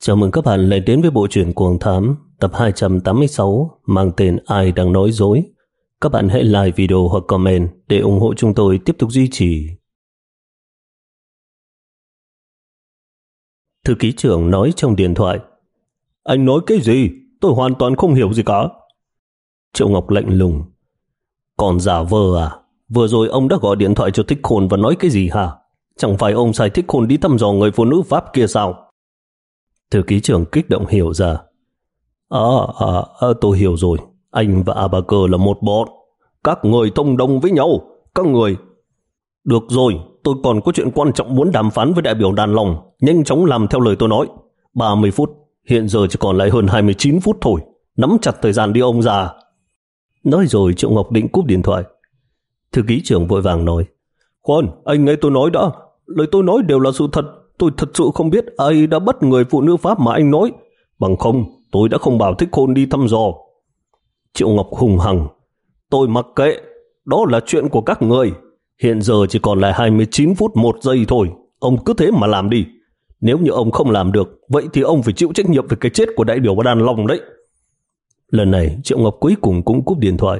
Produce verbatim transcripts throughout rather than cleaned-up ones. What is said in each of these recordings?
Chào mừng các bạn lại đến với bộ truyện Cuồng Thám tập hai trăm tám mươi sáu mang tên Ai Đang Nói Dối. Các bạn hãy like video hoặc comment để ủng hộ chúng tôi tiếp tục duy trì. Thư ký trưởng nói trong điện thoại: Anh nói cái gì? Tôi hoàn toàn không hiểu gì cả. Triệu Ngọc lạnh lùng: Còn giả vờ à? Vừa rồi ông đã gọi điện thoại cho Thích Khôn và nói cái gì hả? Chẳng phải ông sai Thích Khôn đi thăm dò người phụ nữ Pháp kia sao? Thư ký trưởng kích động hiểu ra. À, à, à, tôi hiểu rồi. Anh và Abaker là một bọn. Các người thông đồng với nhau. Các người... Được rồi, tôi còn có chuyện quan trọng muốn đàm phán với đại biểu Đàn Long. Nhanh chóng làm theo lời tôi nói. ba mươi phút. Hiện giờ chỉ còn lại hơn hai mươi chín phút thôi. Nắm chặt thời gian đi ông già. Nói rồi Triệu Ngọc định cúp điện thoại. Thư ký trưởng vội vàng nói: Khoan, anh nghe tôi nói đã. Lời tôi nói đều là sự thật. Tôi thật sự không biết ai đã bắt người phụ nữ Pháp mà anh nói. Bằng không, tôi đã không bảo Thích Khôn đi thăm dò. Triệu Ngọc hùng hằng: Tôi mặc kệ. Đó là chuyện của các người. Hiện giờ chỉ còn lại hai mươi chín phút một giây thôi. Ông cứ thế mà làm đi. Nếu như ông không làm được, vậy thì ông phải chịu trách nhiệm về cái chết của đại biểu Đàn Long đấy. Lần này Triệu Ngọc cuối cùng cũng cúp điện thoại.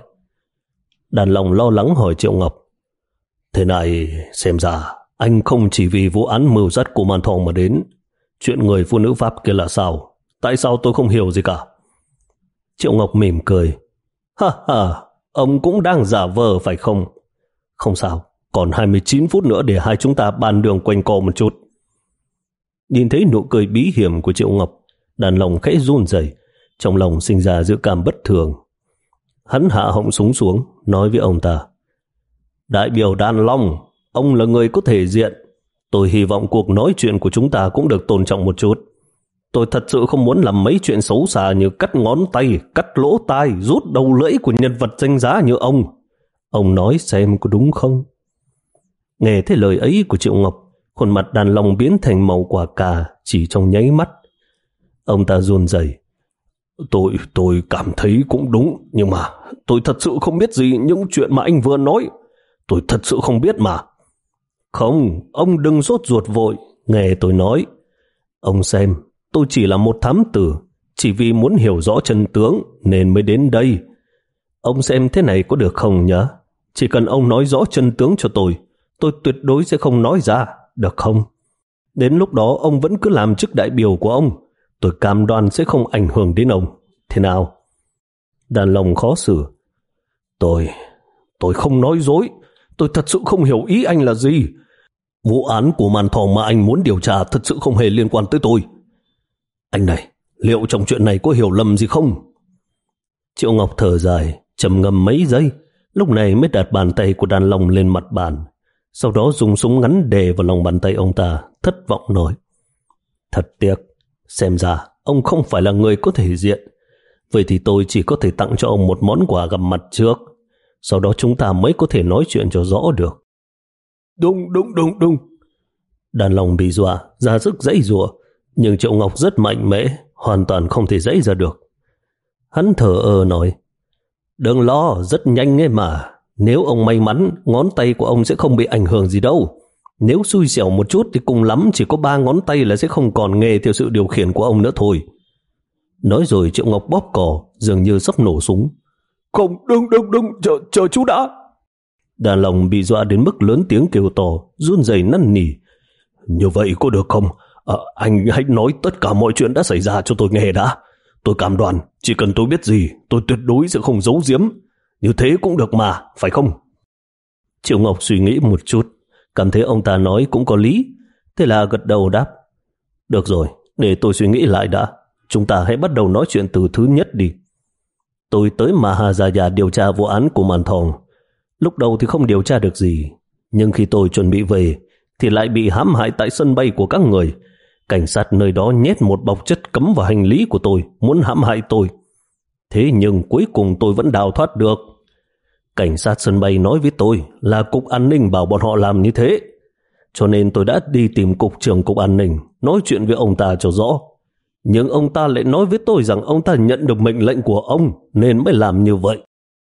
Đàn Long lo lắng hỏi Triệu Ngọc: Thế này, xem ra anh không chỉ vì vụ án mưu sát của Man Thong mà đến. Chuyện người phụ nữ Pháp kia là sao? Tại sao tôi không hiểu gì cả? Triệu Ngọc mỉm cười: Ha ha, ông cũng đang giả vờ phải không? Không sao, còn hai mươi chín phút nữa để hai chúng ta bàn đường quanh co một chút. Nhìn thấy nụ cười bí hiểm của Triệu Ngọc, Đàn Long khẽ run rẩy, trong lòng sinh ra dự cảm bất thường. Hắn hạ họng súng xuống, nói với ông ta: Đại biểu Đàn Long, ông là người có thể diện. Tôi hy vọng cuộc nói chuyện của chúng ta cũng được tôn trọng một chút. Tôi thật sự không muốn làm mấy chuyện xấu xa như cắt ngón tay, cắt lỗ tai, rút đầu lưỡi của nhân vật danh giá như ông. Ông nói xem có đúng không? Nghe thấy lời ấy của Triệu Ngọc, khuôn mặt Đàn Long biến thành màu quả cà chỉ trong nháy mắt. Ông ta run rẩy: Tôi, tôi cảm thấy cũng đúng, nhưng mà tôi thật sự không biết gì những chuyện mà anh vừa nói. Tôi thật sự không biết mà. Không, ông đừng sốt ruột vội, nghe tôi nói. Ông xem, tôi chỉ là một thám tử, chỉ vì muốn hiểu rõ chân tướng nên mới đến đây. Ông xem thế này có được không nhá? Chỉ cần ông nói rõ chân tướng cho tôi, tôi tuyệt đối sẽ không nói ra, được không? Đến lúc đó ông vẫn cứ làm chức đại biểu của ông, tôi cam đoan sẽ không ảnh hưởng đến ông. Thế nào? Đàn Long khó xử: Tôi, tôi không nói dối. Tôi thật sự không hiểu ý anh là gì. Vụ án của Man Thong mà anh muốn điều tra thật sự không hề liên quan tới tôi. Anh này, liệu trong chuyện này có hiểu lầm gì không? Triệu Ngọc thở dài, trầm ngâm mấy giây, lúc này mới đặt bàn tay của Đàn Long lên mặt bàn. Sau đó dùng súng ngắn đè vào lòng bàn tay ông ta, thất vọng nói: Thật tiếc, xem ra ông không phải là người có thể diện. Vậy thì tôi chỉ có thể tặng cho ông một món quà gặp mặt trước. Sau đó chúng ta mới có thể nói chuyện cho rõ được. Đúng, đúng, đúng, đúng. Đàn Long bị dọa, ra sức giãy giụa, nhưng Triệu Ngọc rất mạnh mẽ, hoàn toàn không thể giãy ra được. Hắn thở ơ nói: Đừng lo, rất nhanh ấy mà. Nếu ông may mắn, ngón tay của ông sẽ không bị ảnh hưởng gì đâu. Nếu xui xẻo một chút thì cùng lắm chỉ có ba ngón tay là sẽ không còn nghe theo sự điều khiển của ông nữa thôi. Nói rồi Triệu Ngọc bóp cò, dường như sắp nổ súng. Không, đừng, đừng, đừng, chờ, chờ chú đã. Đàn Long bị dọa đến mức lớn tiếng kêu to, run rẩy năn nỉ: Như vậy có được không? À, anh hãy nói tất cả mọi chuyện đã xảy ra cho tôi nghe đã. Tôi cam đoan, chỉ cần tôi biết gì, tôi tuyệt đối sẽ không giấu giếm. Như thế cũng được mà, phải không? Triệu Ngọc suy nghĩ một chút, cảm thấy ông ta nói cũng có lý, thế là gật đầu đáp: Được rồi, để tôi suy nghĩ lại đã. Chúng ta hãy bắt đầu nói chuyện từ thứ nhất đi. Tôi tới Mahajaya điều tra vụ án của Man Thong. Lúc đầu thì không điều tra được gì, nhưng khi tôi chuẩn bị về thì lại bị hãm hại tại sân bay của các người. Cảnh sát nơi đó nhét một bọc chất cấm vào hành lý của tôi, muốn hãm hại tôi. Thế nhưng cuối cùng tôi vẫn đào thoát được. Cảnh sát sân bay nói với tôi là cục an ninh bảo bọn họ làm như thế. Cho nên tôi đã đi tìm cục trưởng cục an ninh, nói chuyện với ông ta cho rõ. Nhưng ông ta lại nói với tôi rằng ông ta nhận được mệnh lệnh của ông nên mới làm như vậy.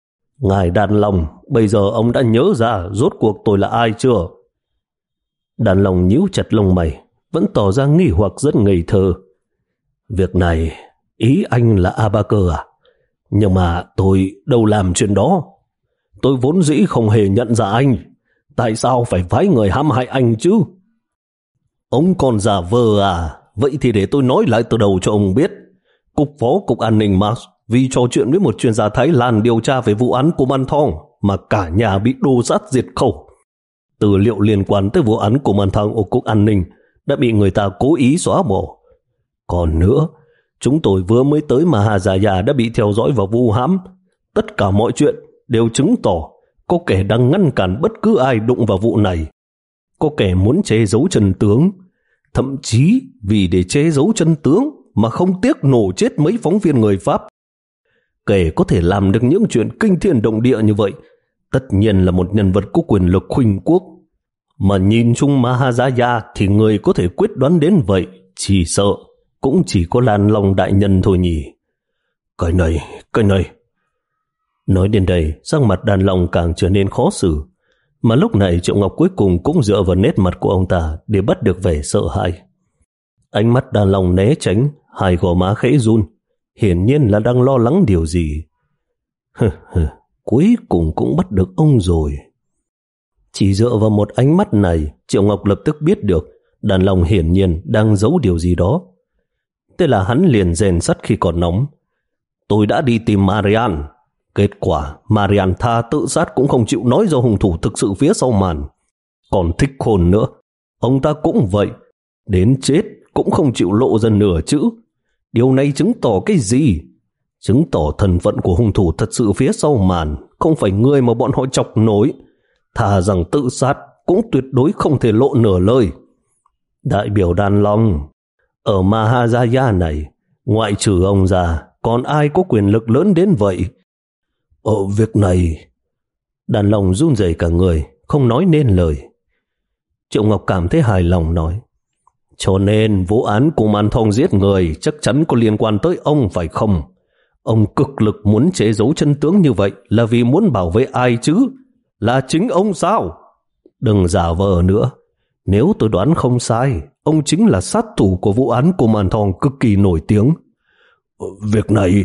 Ngài Đàn Long, bây giờ ông đã nhớ ra rốt cuộc tôi là ai chưa? Đàn Long nhíu chặt lông mày, vẫn tỏ ra nghi hoặc rất ngây thơ. Việc này, ý anh là A Ba Cơ à? Nhưng mà tôi đâu làm chuyện đó. Tôi vốn dĩ không hề nhận ra anh. Tại sao phải phái người hãm hại anh chứ? Ông còn giả vờ à? Vậy thì để tôi nói lại từ đầu cho ông biết. Cục Phó Cục An ninh Mars vì trò chuyện với một chuyên gia Thái Lan điều tra về vụ án của Man Thong mà cả nhà bị đổ sát diệt khẩu. Tư liệu liên quan tới vụ án của Man Thong ở Cục An ninh đã bị người ta cố ý xóa bỏ. Còn nữa, chúng tôi vừa mới tới Mahajaya đã bị theo dõi và vu hãm. Tất cả mọi chuyện đều chứng tỏ có kẻ đang ngăn cản bất cứ ai đụng vào vụ này. Có kẻ muốn che giấu chân tướng, thậm chí vì để che giấu chân tướng mà không tiếc nổ chết mấy phóng viên người Pháp. Kẻ có thể làm được những chuyện kinh thiên động địa như vậy tất nhiên là một nhân vật có quyền lực khuynh quốc. Mà nhìn chung Mahajaya thì người có thể quyết đoán đến vậy chỉ sợ cũng chỉ có Đàn Long đại nhân thôi nhỉ. Cái này, cái này. Nói đến đây, sắc mặt Đàn Long càng trở nên khó xử. Mà lúc này Triệu Ngọc cuối cùng cũng dựa vào nét mặt của ông ta để bắt được vẻ sợ hãi. Ánh mắt Đàn Long né tránh, hai gò má khẽ run, hiển nhiên là đang lo lắng điều gì. Hừ hừ, cuối cùng cũng bắt được ông rồi. Chỉ dựa vào một ánh mắt này, Triệu Ngọc lập tức biết được Đàn Long hiển nhiên đang giấu điều gì đó. Thế là hắn liền rèn sắt khi còn nóng. Tôi đã đi tìm Marian. Kết quả Marian tha tự sát cũng không chịu nói do hung thủ thực sự phía sau màn. Còn Thích Khôn nữa, ông ta cũng vậy, đến chết cũng không chịu lộ ra nửa chữ. Điều này chứng tỏ cái gì? Chứng tỏ thân phận của hung thủ thật sự phía sau màn không phải người mà bọn họ chọc nổi. Thà rằng tự sát cũng tuyệt đối không thể lộ nửa lời. Đại biểu Đàn Long, ở Mahajaya này, ngoại trừ ông ra, còn ai có quyền lực lớn đến vậy? Ở việc này, Đàn Long run rẩy cả người, không nói nên lời. Triệu Ngọc cảm thấy hài lòng nói, cho nên vụ án của Man Thong giết người chắc chắn có liên quan tới ông phải không? Ông cực lực muốn che giấu chân tướng như vậy là vì muốn bảo vệ ai chứ? Là chính ông sao? Đừng giả vờ nữa. Nếu tôi đoán không sai, ông chính là sát thủ của vụ án của Man Thong cực kỳ nổi tiếng. Việc này...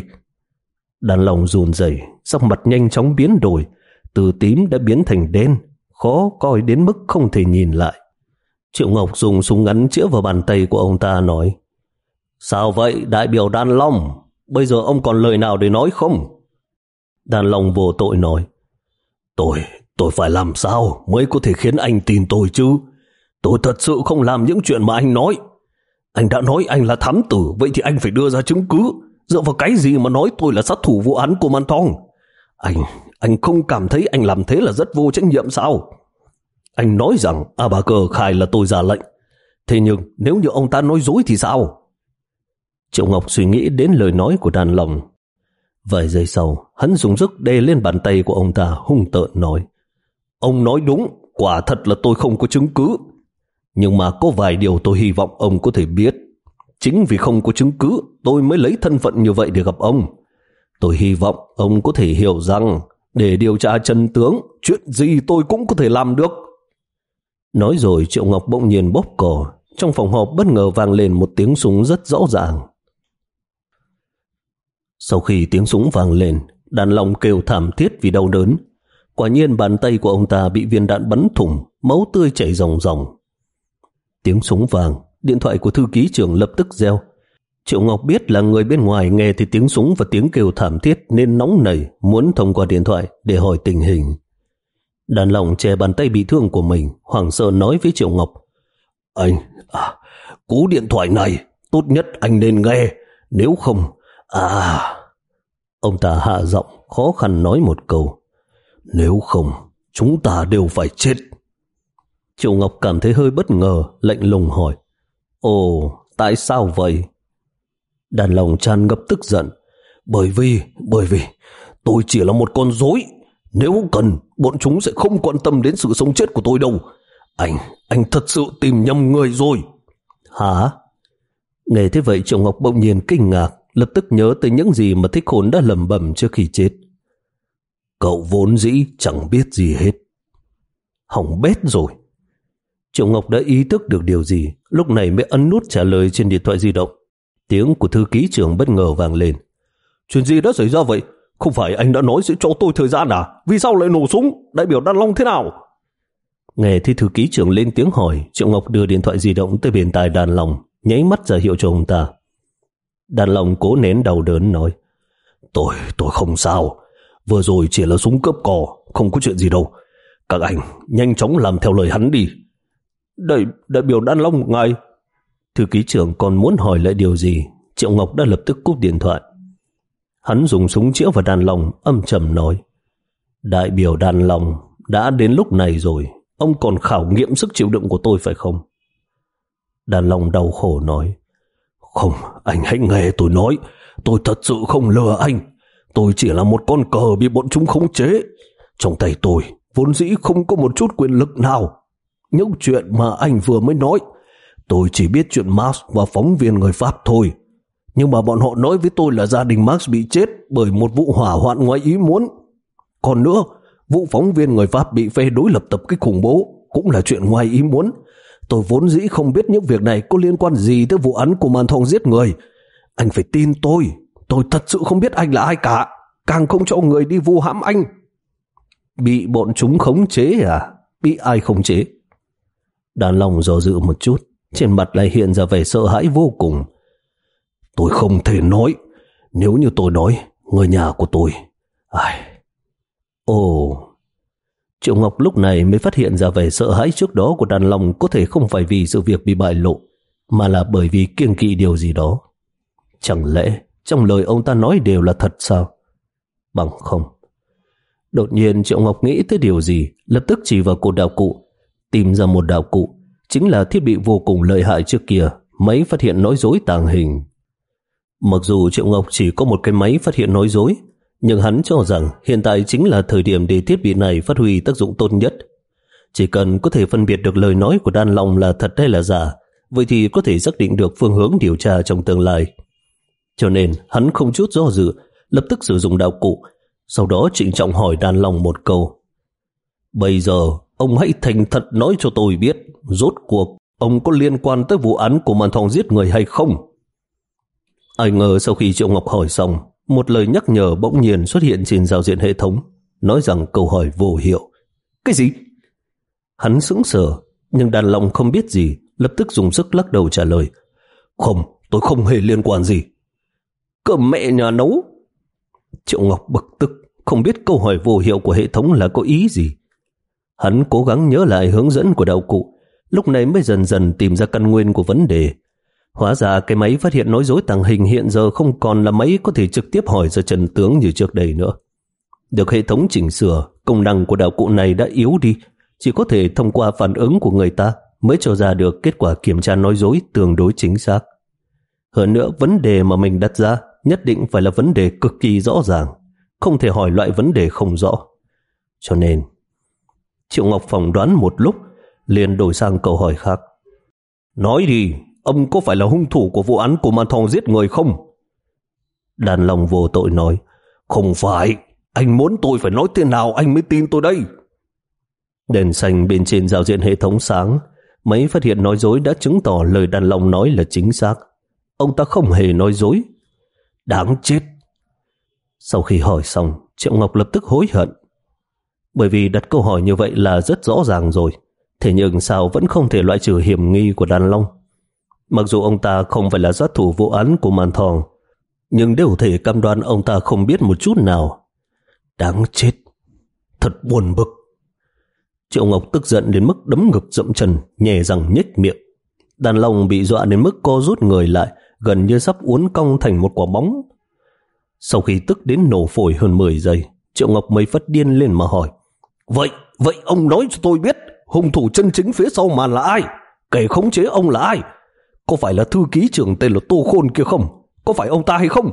Đàn Long run rẩy, sắc mặt nhanh chóng biến đổi, từ tím đã biến thành đen, khó coi đến mức không thể nhìn lại. Triệu Ngọc dùng súng ngắn chĩa vào bàn tay của ông ta nói, sao vậy đại biểu Đàn Long? Bây giờ ông còn lời nào để nói không? Đàn Long vô tội nói, Tôi, tôi phải làm sao mới có thể khiến anh tin tôi chứ? Tôi thật sự không làm những chuyện mà anh nói. Anh đã nói anh là thám tử, vậy thì anh phải đưa ra chứng cứ. Dựa vào cái gì mà nói tôi là sát thủ vụ án của Man Thong? Anh, anh không cảm thấy anh làm thế là rất vô trách nhiệm sao? Anh nói rằng A Ba Cơ khai là tôi ra lệnh. Thế nhưng nếu như ông ta nói dối thì sao? Triệu Ngọc suy nghĩ đến lời nói của Đàn Long. Vài giây sau, hắn dùng sức đè lên bàn tay của ông ta hung tợn nói, ông nói đúng, quả thật là tôi không có chứng cứ. Nhưng mà có vài điều tôi hy vọng ông có thể biết. Chính vì không có chứng cứ, tôi mới lấy thân phận như vậy để gặp ông. Tôi hy vọng ông có thể hiểu rằng để điều tra chân tướng, chuyện gì tôi cũng có thể làm được. Nói rồi Triệu Ngọc bỗng nhiên bóp cò. Trong phòng họp bất ngờ vang lên một tiếng súng rất rõ ràng. Sau khi tiếng súng vang lên, Đàn Long kêu thảm thiết vì đau đớn. Quả nhiên bàn tay của ông ta bị viên đạn bắn thủng, máu tươi chảy ròng ròng. Tiếng súng vang, điện thoại của thư ký trưởng lập tức reo. Triệu Ngọc biết là người bên ngoài nghe thì tiếng súng và tiếng kêu thảm thiết nên nóng nảy muốn thông qua điện thoại để hỏi tình hình. Đàn Long che bàn tay bị thương của mình, hoảng sợ nói với Triệu Ngọc, Anh, à, cú điện thoại này tốt nhất anh nên nghe, nếu không... À... Ông ta hạ giọng khó khăn nói một câu, nếu không chúng ta đều phải chết. Triệu Ngọc cảm thấy hơi bất ngờ, lạnh lùng hỏi, ồ, tại sao vậy? Đàn Long tràn ngập tức giận, bởi vì, bởi vì tôi chỉ là một con rối. Nếu cần, bọn chúng sẽ không quan tâm đến sự sống chết của tôi đâu. Anh, anh thật sự tìm nhầm người rồi. Hả? Nghe thế vậy Triệu Ngọc bỗng nhiên kinh ngạc, lập tức nhớ tới những gì mà Thích Khôn đã lẩm bẩm trước khi chết. Cậu vốn dĩ chẳng biết gì hết. Hỏng bét rồi. Triệu Ngọc đã ý thức được điều gì, lúc này mới ấn nút trả lời trên điện thoại di động. Tiếng của thư ký trưởng bất ngờ vang lên. Chuyện gì đã xảy ra vậy? Không phải anh đã nói sẽ cho tôi thời gian à? Vì sao lại nổ súng? Đại biểu Đan Long thế nào? Nghe thấy thư ký trưởng lên tiếng hỏi, Triệu Ngọc đưa điện thoại di động tới bên tai Đan Long, nháy mắt ra hiệu cho ông ta. Đan Long cố nén đau đớn nói, Tôi, tôi không sao. Vừa rồi chỉ là súng cướp cò, không có chuyện gì đâu. Các anh nhanh chóng làm theo lời hắn đi. Đại, đại biểu Đan Long, ngài... Thư ký trưởng còn muốn hỏi lại điều gì, Triệu Ngọc đã lập tức cúp điện thoại. Hắn dùng súng chĩa vào Đan Long, âm trầm nói, Đại biểu Đan Long, đã đến lúc này rồi, ông còn khảo nghiệm sức chịu đựng của tôi phải không? Đan Long đau khổ nói, Không, anh hãy nghe tôi nói, tôi thật sự không lừa anh. Tôi chỉ là một con cờ bị bọn chúng khống chế. Trong tay tôi vốn dĩ không có một chút quyền lực nào. Những chuyện mà anh vừa mới nói, tôi chỉ biết chuyện Max và phóng viên người Pháp thôi. Nhưng mà bọn họ nói với tôi là gia đình Max bị chết bởi một vụ hỏa hoạn ngoài ý muốn. Còn nữa, vụ phóng viên người Pháp bị phe đối lập tập kích khủng bố cũng là chuyện ngoài ý muốn. Tôi vốn dĩ không biết những việc này có liên quan gì tới vụ án của màn thòng giết người. Anh phải tin tôi, tôi thật sự không biết anh là ai cả, càng không cho người đi vu hãm anh. Bị bọn chúng khống chế à? Bị ai khống chế? Đan Long do dự một chút, trên mặt lại hiện ra vẻ sợ hãi vô cùng. Tôi không thể nói. Nếu như tôi nói, người nhà của tôi... Ai... Ồ... Triệu Ngọc lúc này mới phát hiện ra vẻ sợ hãi trước đó của Đan Long có thể không phải vì sự việc bị bại lộ, mà là bởi vì kiêng kỵ điều gì đó. Chẳng lẽ trong lời ông ta nói đều là thật sao? Bằng không. Đột nhiên Triệu Ngọc nghĩ tới điều gì, lập tức chỉ vào cột đạo cụ, tìm ra một đạo cụ, chính là thiết bị vô cùng lợi hại trước kia, máy phát hiện nói dối tàng hình. Mặc dù Triệu Ngọc chỉ có một cái máy phát hiện nói dối, nhưng hắn cho rằng hiện tại chính là thời điểm để thiết bị này phát huy tác dụng tốt nhất. Chỉ cần có thể phân biệt được lời nói của Đan Long là thật hay là giả, vậy thì có thể xác định được phương hướng điều tra trong tương lai. Cho nên hắn không chút do dự, lập tức sử dụng đạo cụ, sau đó trịnh trọng hỏi Đan Long một câu. Bây giờ, ông hãy thành thật nói cho tôi biết, rốt cuộc ông có liên quan tới vụ án của màn thòng giết người hay không? Ai ngờ sau khi Triệu Ngọc hỏi xong, một lời nhắc nhở bỗng nhiên xuất hiện trên giao diện hệ thống, nói rằng câu hỏi vô hiệu. Cái gì? Hắn sững sờ, nhưng Đan Long không biết gì, lập tức dùng sức lắc đầu trả lời. Không, tôi không hề liên quan gì. Cơm mẹ nhà nấu. Triệu Ngọc bực tức, không biết câu hỏi vô hiệu của hệ thống là có ý gì. Hắn cố gắng nhớ lại hướng dẫn của đạo cụ, lúc này mới dần dần tìm ra căn nguyên của vấn đề. Hóa ra cái máy phát hiện nói dối tàng hình hiện giờ không còn là máy có thể trực tiếp hỏi ra chân tướng như trước đây nữa. Được hệ thống chỉnh sửa, công năng của đạo cụ này đã yếu đi, chỉ có thể thông qua phản ứng của người ta mới cho ra được kết quả kiểm tra nói dối tương đối chính xác. Hơn nữa, vấn đề mà mình đặt ra nhất định phải là vấn đề cực kỳ rõ ràng, không thể hỏi loại vấn đề không rõ. Cho nên, Triệu Ngọc phỏng đoán một lúc, liền đổi sang câu hỏi khác. Nói đi, ông có phải là hung thủ của vụ án của màn thòng giết người không? Đan Long vô tội nói, không phải, anh muốn tôi phải nói thế nào anh mới tin tôi đây? Đèn xanh bên trên giao diện hệ thống sáng, máy phát hiện nói dối đã chứng tỏ lời Đan Long nói là chính xác. Ông ta không hề nói dối. Đáng chết. Sau khi hỏi xong, Triệu Ngọc lập tức hối hận. Bởi vì đặt câu hỏi như vậy là rất rõ ràng rồi, thế nhưng sao vẫn không thể loại trừ hiểm nghi của Đan Long. Mặc dù ông ta không phải là sát thủ vụ án của màn thòng, nhưng đều thể cam đoan ông ta không biết một chút nào. Đáng chết. Thật buồn bực. Triệu Ngọc tức giận đến mức đấm ngực dậm chân, nhè răng nhếch miệng. Đan Long bị dọa đến mức co rút người lại, gần như sắp uốn cong thành một quả bóng. Sau khi tức đến nổ phổi hơn mười giây, Triệu Ngọc mới phát điên lên mà hỏi. Vậy, vậy ông nói cho tôi biết, hung thủ chân chính phía sau màn là ai? Kẻ khống chế ông là ai? Có phải là thư ký trưởng tên là Tô Khôn kia không? Có phải ông ta hay không?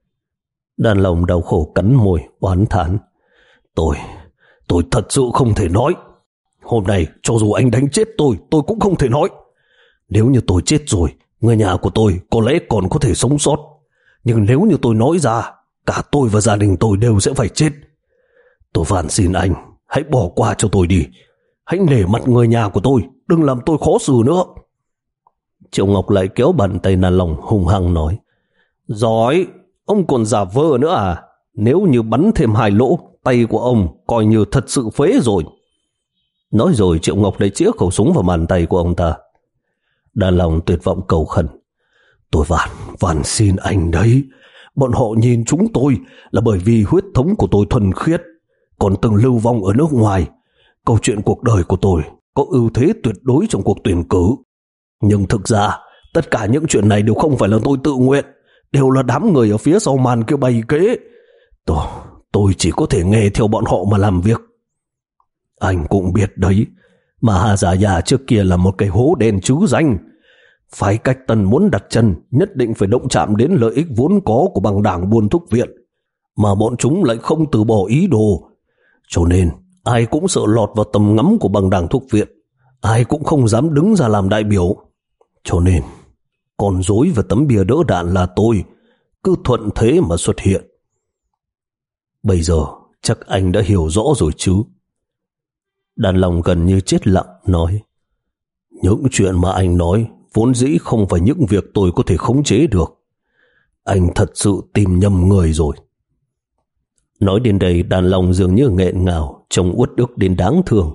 Đan Long đau khổ cắn môi, oán thán. Tôi, tôi thật sự không thể nói. Hôm nay, cho dù anh đánh chết tôi, tôi cũng không thể nói. Nếu như tôi chết rồi, người nhà của tôi có lẽ còn có thể sống sót. Nhưng nếu như tôi nói ra, cả tôi và gia đình tôi đều sẽ phải chết. Tôi van xin anh, hãy bỏ qua cho tôi đi. Hãy nể mặt người nhà của tôi, đừng làm tôi khó xử nữa. Triệu Ngọc lại kéo bàn tay Đan Long hung hăng nói. Giỏi, ông còn giả vờ nữa à? Nếu như bắn thêm hai lỗ, tay của ông coi như thật sự phế rồi. Nói rồi Triệu Ngọc lại chĩa khẩu súng vào bàn tay của ông ta. Đàn Long tuyệt vọng cầu khẩn. Tôi van, van xin anh đấy. Bọn họ nhìn chúng tôi là bởi vì huyết thống của tôi thuần khiết, còn từng lưu vong ở nước ngoài. Câu chuyện cuộc đời của tôi có ưu thế tuyệt đối trong cuộc tuyển cử. Nhưng thực ra, tất cả những chuyện này đều không phải là tôi tự nguyện, đều là đám người ở phía sau màn kia bày kế. Tôi, tôi chỉ có thể nghe theo bọn họ mà làm việc. Anh cũng biết đấy, Maharaja trước kia là một cái hố đen trứ danh. Phái Cách Tân muốn đặt chân nhất định phải động chạm đến lợi ích vốn có của băng đảng Buôn Thúc Viện, mà bọn chúng lại không từ bỏ ý đồ. Cho nên ai cũng sợ lọt vào tầm ngắm của băng đảng Thúc Viện, ai cũng không dám đứng ra làm đại biểu. Cho nên con rối và tấm bia đỡ đạn là tôi, cứ thuận thế mà xuất hiện. Bây giờ chắc anh đã hiểu rõ rồi chứ? Đàn Long gần như chết lặng nói, những chuyện mà anh nói vốn dĩ không phải những việc tôi có thể khống chế được. Anh thật sự tìm nhầm người rồi. Nói đến đây, Đàn Long dường như nghẹn ngào, trông uất ức đến đáng thương.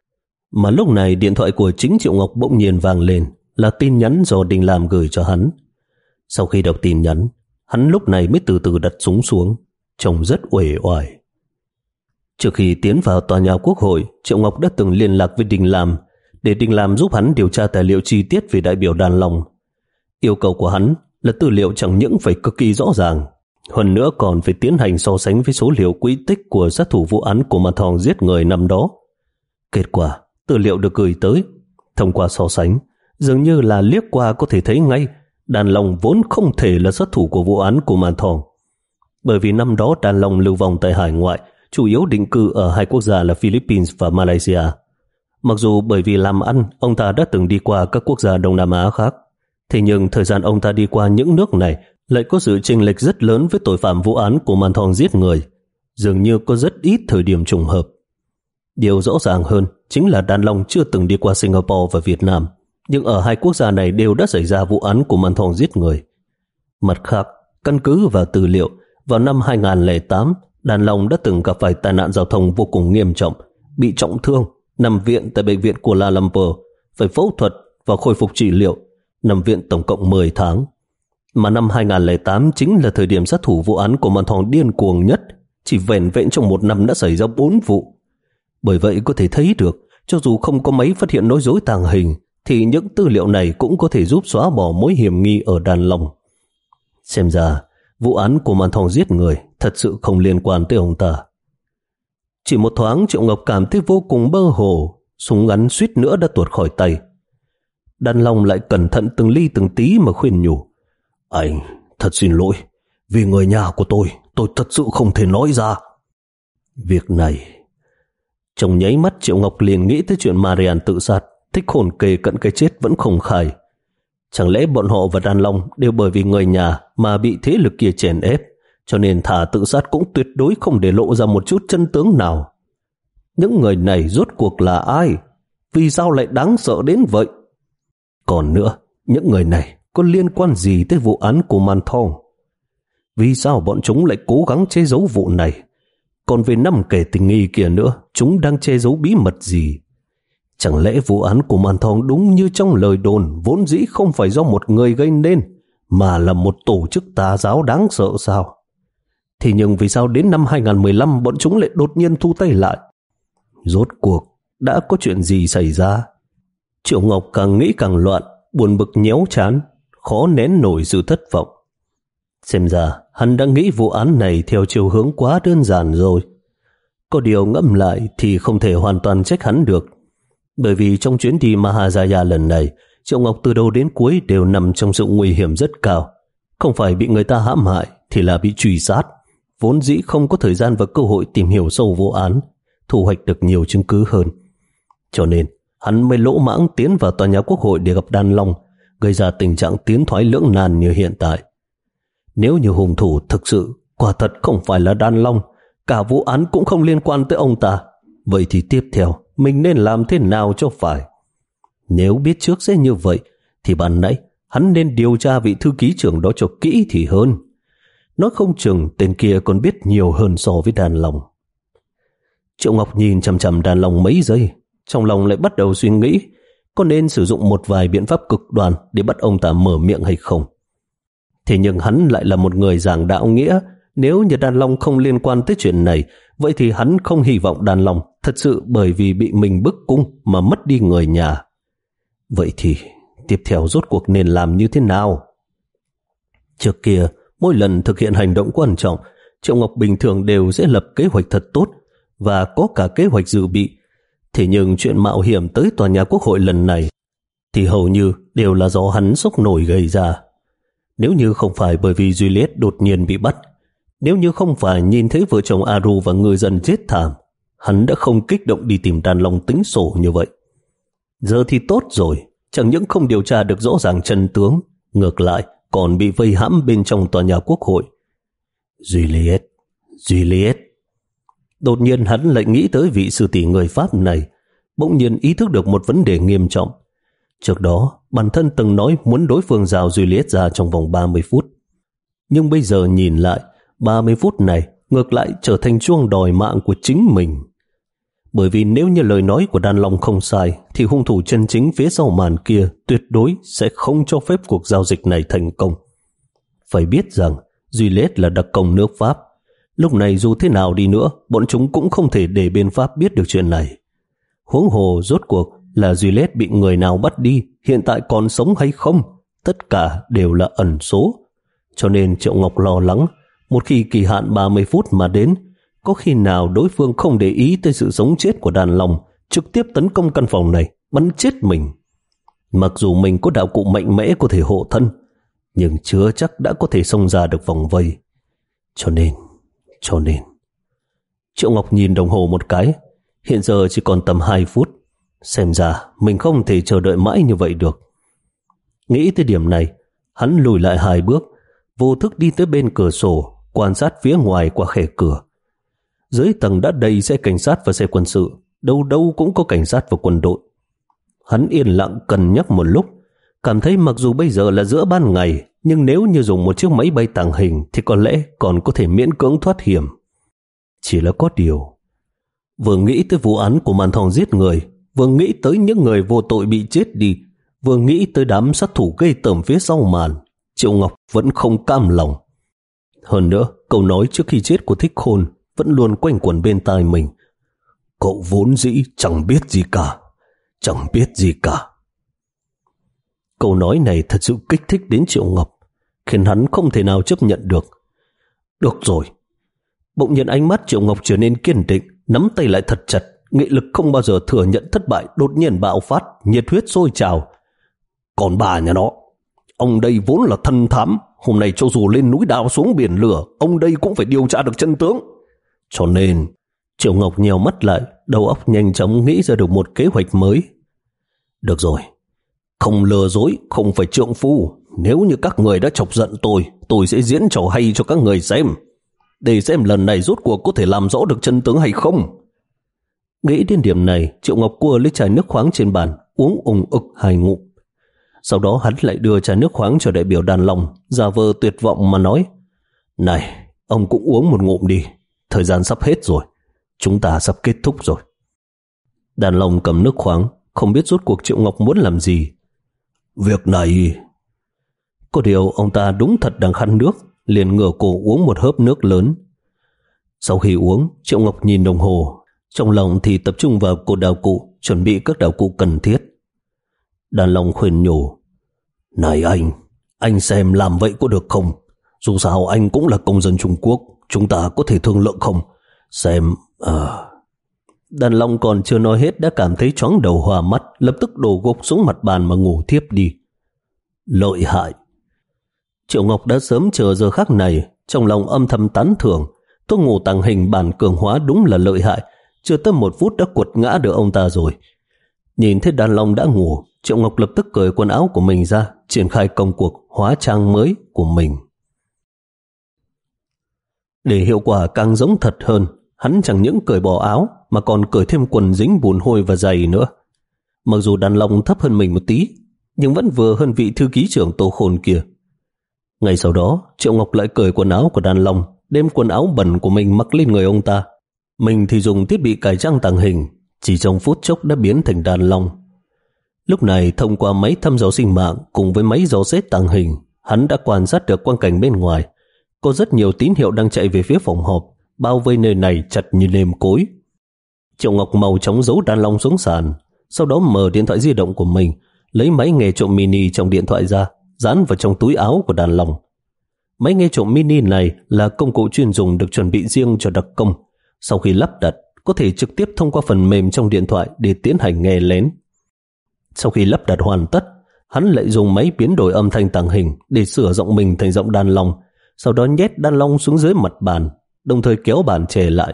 Mà lúc này điện thoại của chính Triệu Ngọc bỗng nhiên vang lên, là tin nhắn do Đình Lam gửi cho hắn. Sau khi đọc tin nhắn, hắn lúc này mới từ từ đặt súng xuống, trông rất uể oải. Trước khi tiến vào tòa nhà Quốc hội, Triệu Ngọc đã từng liên lạc với Đình Lam để Đình Lam giúp hắn điều tra tài liệu chi tiết về đại biểu Đàn Long. Yêu cầu của hắn là tư liệu chẳng những phải cực kỳ rõ ràng, hơn nữa còn phải tiến hành so sánh với số liệu quỹ tích của sát thủ vụ án của Màn Thòng giết người năm đó. Kết quả, tư liệu được gửi tới. Thông qua so sánh, dường như là liếc qua có thể thấy ngay Đàn Long vốn không thể là sát thủ của vụ án của Màn Thòng. Bởi vì năm đó Đàn Long lưu vong tại hải ngoại, chủ yếu định cư ở hai quốc gia là Philippines và Malaysia. Mặc dù bởi vì làm ăn, ông ta đã từng đi qua các quốc gia Đông Nam Á khác, thế nhưng thời gian ông ta đi qua những nước này lại có sự chênh lệch rất lớn với tội phạm vụ án của Màn Thòng giết người, dường như có rất ít thời điểm trùng hợp. Điều rõ ràng hơn chính là Đàn Long chưa từng đi qua Singapore và Việt Nam, nhưng ở hai quốc gia này đều đã xảy ra vụ án của Màn Thòng giết người. Mặt khác, căn cứ vào tư liệu, vào năm hai không không tám, Đàn Long đã từng gặp phải tai nạn giao thông vô cùng nghiêm trọng, bị trọng thương, nằm viện tại bệnh viện Kuala Lumpur, phải phẫu thuật và khôi phục trị liệu, nằm viện tổng cộng mười tháng. Mà năm hai không không tám chính là thời điểm sát thủ vụ án của Màn Thòng điên cuồng nhất, chỉ vẻn vẹn trong một năm đã xảy ra bốn vụ. Bởi vậy có thể thấy được, cho dù không có máy phát hiện nói dối tàng hình, thì những tư liệu này cũng có thể giúp xóa bỏ mối hiểm nghi ở Đàn Long. Xem ra, vụ án của Màn Thòng giết người thật sự không liên quan tới ông ta. Chỉ một thoáng Triệu Ngọc cảm thấy vô cùng mơ hồ, súng ngắn suýt nữa đã tuột khỏi tay. Đàn Long lại cẩn thận từng ly từng tí mà khuyên nhủ, anh, thật xin lỗi, vì người nhà của tôi, tôi thật sự không thể nói ra. Việc này... Trong nháy mắt Triệu Ngọc liền nghĩ tới chuyện Marian tự sát, thích hồn kề cận cái chết vẫn không khai. Chẳng lẽ bọn họ và Đàn Long đều bởi vì người nhà mà bị thế lực kia chèn ép, cho nên thà tự sát cũng tuyệt đối không để lộ ra một chút chân tướng nào? Những người này rốt cuộc là ai? Vì sao lại đáng sợ đến vậy? Còn nữa, những người này có liên quan gì tới vụ án của Màn Thòng? Vì sao bọn chúng lại cố gắng che giấu vụ này? Còn về năm kẻ tình nghi kia nữa, chúng đang che giấu bí mật gì? Chẳng lẽ vụ án của Màn Thòng đúng như trong lời đồn vốn dĩ không phải do một người gây nên, mà là một tổ chức tà giáo đáng sợ sao? Thì nhưng vì sao đến năm hai không một lăm bọn chúng lại đột nhiên thu tay lại? Rốt cuộc đã có chuyện gì xảy ra? Triệu Ngọc càng nghĩ càng loạn, buồn bực nhéo chán, khó nén nổi sự thất vọng. Xem ra hắn đã nghĩ vụ án này theo chiều hướng quá đơn giản rồi. Có điều ngẫm lại thì không thể hoàn toàn trách hắn được. Bởi vì trong chuyến đi Maharaja lần này, Triệu Ngọc từ đầu đến cuối đều nằm trong sự nguy hiểm rất cao. Không phải bị người ta hãm hại thì là bị truy sát. Vốn dĩ không có thời gian và cơ hội tìm hiểu sâu vụ án, thu hoạch được nhiều chứng cứ hơn. Cho nên hắn mới lỗ mãng tiến vào tòa nhà Quốc hội để gặp Đàn Long, gây ra tình trạng tiến thoái lưỡng nan như hiện tại. Nếu như hung thủ thực sự quả thật không phải là Đàn Long, cả vụ án cũng không liên quan tới ông ta, vậy thì tiếp theo mình nên làm thế nào cho phải? Nếu biết trước sẽ như vậy thì ban nãy hắn nên điều tra vị thư ký trưởng đó cho kỹ thì hơn. Nói không chừng tên kia còn biết nhiều hơn so với Đàn Long. Triệu Ngọc nhìn chằm chằm Đàn Long mấy giây, trong lòng lại bắt đầu suy nghĩ có nên sử dụng một vài biện pháp cực đoan để bắt ông ta mở miệng hay không. Thế nhưng hắn lại là một người giảng đạo nghĩa, nếu như Đàn Long không liên quan tới chuyện này, vậy thì hắn không hy vọng Đàn Long thật sự bởi vì bị mình bức cung mà mất đi người nhà. Vậy thì tiếp theo rốt cuộc nên làm như thế nào? Trước kia, mỗi lần thực hiện hành động quan trọng, Triệu Ngọc bình thường đều sẽ lập kế hoạch thật tốt và có cả kế hoạch dự bị. Thế nhưng chuyện mạo hiểm tới tòa nhà Quốc hội lần này thì hầu như đều là do hắn sốc nổi gây ra. Nếu như không phải bởi vì Juliet đột nhiên bị bắt, nếu như không phải nhìn thấy vợ chồng Aru và người dân chết thảm, hắn đã không kích động đi tìm Đàn Long tính sổ như vậy. Giờ thì tốt rồi, chẳng những không điều tra được rõ ràng chân tướng, ngược lại còn bị vây hãm bên trong tòa nhà Quốc hội. Juliet, Juliet. Đột nhiên hắn lại nghĩ tới vị sư tỷ người Pháp này, bỗng nhiên ý thức được một vấn đề nghiêm trọng. Trước đó, bản thân từng nói muốn đối phương rào Juliet ra trong vòng ba mươi phút. Nhưng bây giờ nhìn lại, ba mươi phút này ngược lại trở thành chuông đòi mạng của chính mình. Bởi vì nếu như lời nói của Đàn Long không sai, thì hung thủ chân chính phía sau màn kia tuyệt đối sẽ không cho phép cuộc giao dịch này thành công. Phải biết rằng, Juliet là đặc công nước Pháp. Lúc này dù thế nào đi nữa, bọn chúng cũng không thể để bên Pháp biết được chuyện này. Huống hồ rốt cuộc là Juliet bị người nào bắt đi, hiện tại còn sống hay không, tất cả đều là ẩn số. Cho nên Triệu Ngọc lo lắng, một khi kỳ hạn ba mươi phút mà đến, có khi nào đối phương không để ý tới sự sống chết của Đàn Long, trực tiếp tấn công căn phòng này, bắn chết mình. Mặc dù mình có đạo cụ mạnh mẽ có thể hộ thân, nhưng chưa chắc đã có thể xông ra được vòng vây. Cho nên, cho nên... Triệu Ngọc nhìn đồng hồ một cái, hiện giờ chỉ còn tầm hai phút. Xem ra mình không thể chờ đợi mãi như vậy được. Nghĩ tới điểm này, hắn lùi lại hai bước, vô thức đi tới bên cửa sổ, quan sát phía ngoài qua khe cửa. Dưới tầng đã đầy xe cảnh sát và xe quân sự, đâu đâu cũng có cảnh sát và quân đội. Hắn yên lặng cân nhắc một lúc, cảm thấy mặc dù bây giờ là giữa ban ngày, nhưng nếu như dùng một chiếc máy bay tàng hình thì có lẽ còn có thể miễn cưỡng thoát hiểm. Chỉ là có điều, vừa nghĩ tới vụ án của màn thòng giết người, vừa nghĩ tới những người vô tội bị chết đi, vừa nghĩ tới đám sát thủ gây tởm phía sau màn, Triệu Ngọc vẫn không cam lòng. Hơn nữa, câu nói trước khi chết của Thích Khôn vẫn luôn quanh quẩn bên tai mình. Cậu vốn dĩ chẳng biết gì cả, chẳng biết gì cả. Câu nói này thật sự kích thích đến Triệu Ngọc, khiến hắn không thể nào chấp nhận được. Được rồi. Bỗng nhiên ánh mắt Triệu Ngọc trở nên kiên định, nắm tay lại thật chặt, nghị lực không bao giờ thừa nhận thất bại đột nhiên bạo phát, nhiệt huyết sôi trào. Còn bà nhà nó, ông đây vốn là thân thám, hôm nay cho dù lên núi đào xuống biển lửa, ông đây cũng phải điều tra được chân tướng. Cho nên, Triệu Ngọc nhèo mắt lại, đầu óc nhanh chóng nghĩ ra được một kế hoạch mới. Được rồi, không lừa dối, không phải trượng phu. Nếu như các người đã chọc giận tôi, tôi sẽ diễn trò hay cho các người xem, để xem lần này rốt cuộc có thể làm rõ được chân tướng hay không. Nghĩ đến điểm này, Triệu Ngọc cua lấy chai nước khoáng trên bàn, uống ùng ực hai ngụm. Sau đó hắn lại đưa chai nước khoáng cho đại biểu Đàn Long, giả vờ tuyệt vọng mà nói: Này, ông cũng uống một ngụm đi, thời gian sắp hết rồi, chúng ta sắp kết thúc rồi. Đàn Long cầm nước khoáng, không biết rốt cuộc Triệu Ngọc muốn làm gì. Việc này... Có điều ông ta đúng thật đang khăn nước, liền ngửa cổ uống một hớp nước lớn. Sau khi uống, Triệu Ngọc nhìn đồng hồ, trong lòng thì tập trung vào cột đạo cụ, chuẩn bị các đạo cụ cần thiết. Đàn Long khuyên nhủ: Này anh, anh xem làm vậy có được không? Dù sao anh cũng là công dân Trung Quốc, chúng ta có thể thương lượng không? Xem... À... Đàn Long còn chưa nói hết đã cảm thấy choáng đầu hoa mắt, lập tức đổ gục xuống mặt bàn mà ngủ thiếp đi. Lợi hại. Triệu Ngọc đã sớm chờ giờ khắc này, trong lòng âm thầm tán thưởng. Thuốc ngủ tàng hình bản cường hóa đúng là lợi hại, chưa tới một phút đã quật ngã được ông ta rồi. Nhìn thấy Đàn Long đã ngủ, Triệu Ngọc lập tức cởi quần áo của mình ra, triển khai công cuộc hóa trang mới của mình. Để hiệu quả càng giống thật hơn, hắn chẳng những cởi bỏ áo mà còn cởi thêm quần dính bùn hôi và giày nữa. Mặc dù Đàn Long thấp hơn mình một tí, nhưng vẫn vừa hơn vị thư ký trưởng Tô Khôn kia. Ngay sau đó, Triệu Ngọc lại cởi quần áo của Đàn Long, đem quần áo bẩn của mình mặc lên người ông ta. Mình thì dùng thiết bị cải trang tàng hình, chỉ trong phút chốc đã biến thành Đàn Long. Lúc này, thông qua máy thăm dò sinh mạng cùng với máy dò xét tàng hình, hắn đã quan sát được quang cảnh bên ngoài. Có rất nhiều tín hiệu đang chạy về phía phòng họp, bao vây nơi này chặt như nêm cối. Triệu Ngọc mau chóng giấu Đàn Long xuống sàn, sau đó mở điện thoại di động của mình, lấy máy nghe trộm mini trong điện thoại ra, dán vào trong túi áo của Đàn Long. Máy nghe trộm mini này là công cụ chuyên dùng được chuẩn bị riêng cho đặc công. Sau khi lắp đặt, có thể trực tiếp thông qua phần mềm trong điện thoại để tiến hành nghe lén. Sau khi lắp đặt hoàn tất, hắn lại dùng máy biến đổi âm thanh tàng hình để sửa giọng mình thành giọng Đàn Long, sau đó nhét Đàn Long xuống dưới mặt bàn, đồng thời kéo bàn chè lại.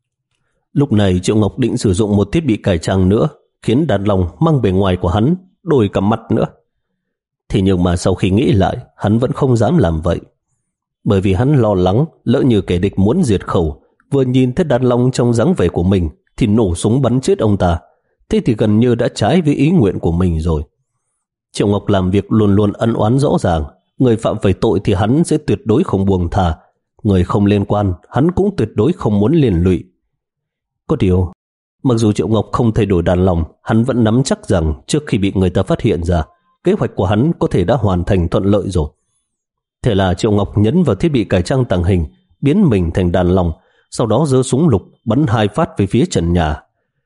Lúc này Triệu Ngọc định sử dụng một thiết bị cải trang nữa, khiến Đàn Long mang bề ngoài của hắn đổi cả mặt nữa. Thế nhưng mà sau khi nghĩ lại, hắn vẫn không dám làm vậy. Bởi vì hắn lo lắng lỡ như kẻ địch muốn diệt khẩu, vừa nhìn thấy Đàn Long trong dáng vẻ của mình thì nổ súng bắn chết ông ta. Thế thì gần như đã trái với ý nguyện của mình rồi. Triệu Ngọc làm việc luôn luôn ân oán rõ ràng. Người phạm phải tội thì hắn sẽ tuyệt đối không buông tha. Người không liên quan, hắn cũng tuyệt đối không muốn liên lụy. Có điều, mặc dù Triệu Ngọc không thay đổi Đàn Long, hắn vẫn nắm chắc rằng trước khi bị người ta phát hiện ra, kế hoạch của hắn có thể đã hoàn thành thuận lợi rồi. Thế là Triệu Ngọc nhấn vào thiết bị cải trang tàng hình, biến mình thành Đàn Long, sau đó giơ súng lục bắn hai phát về phía trần nhà.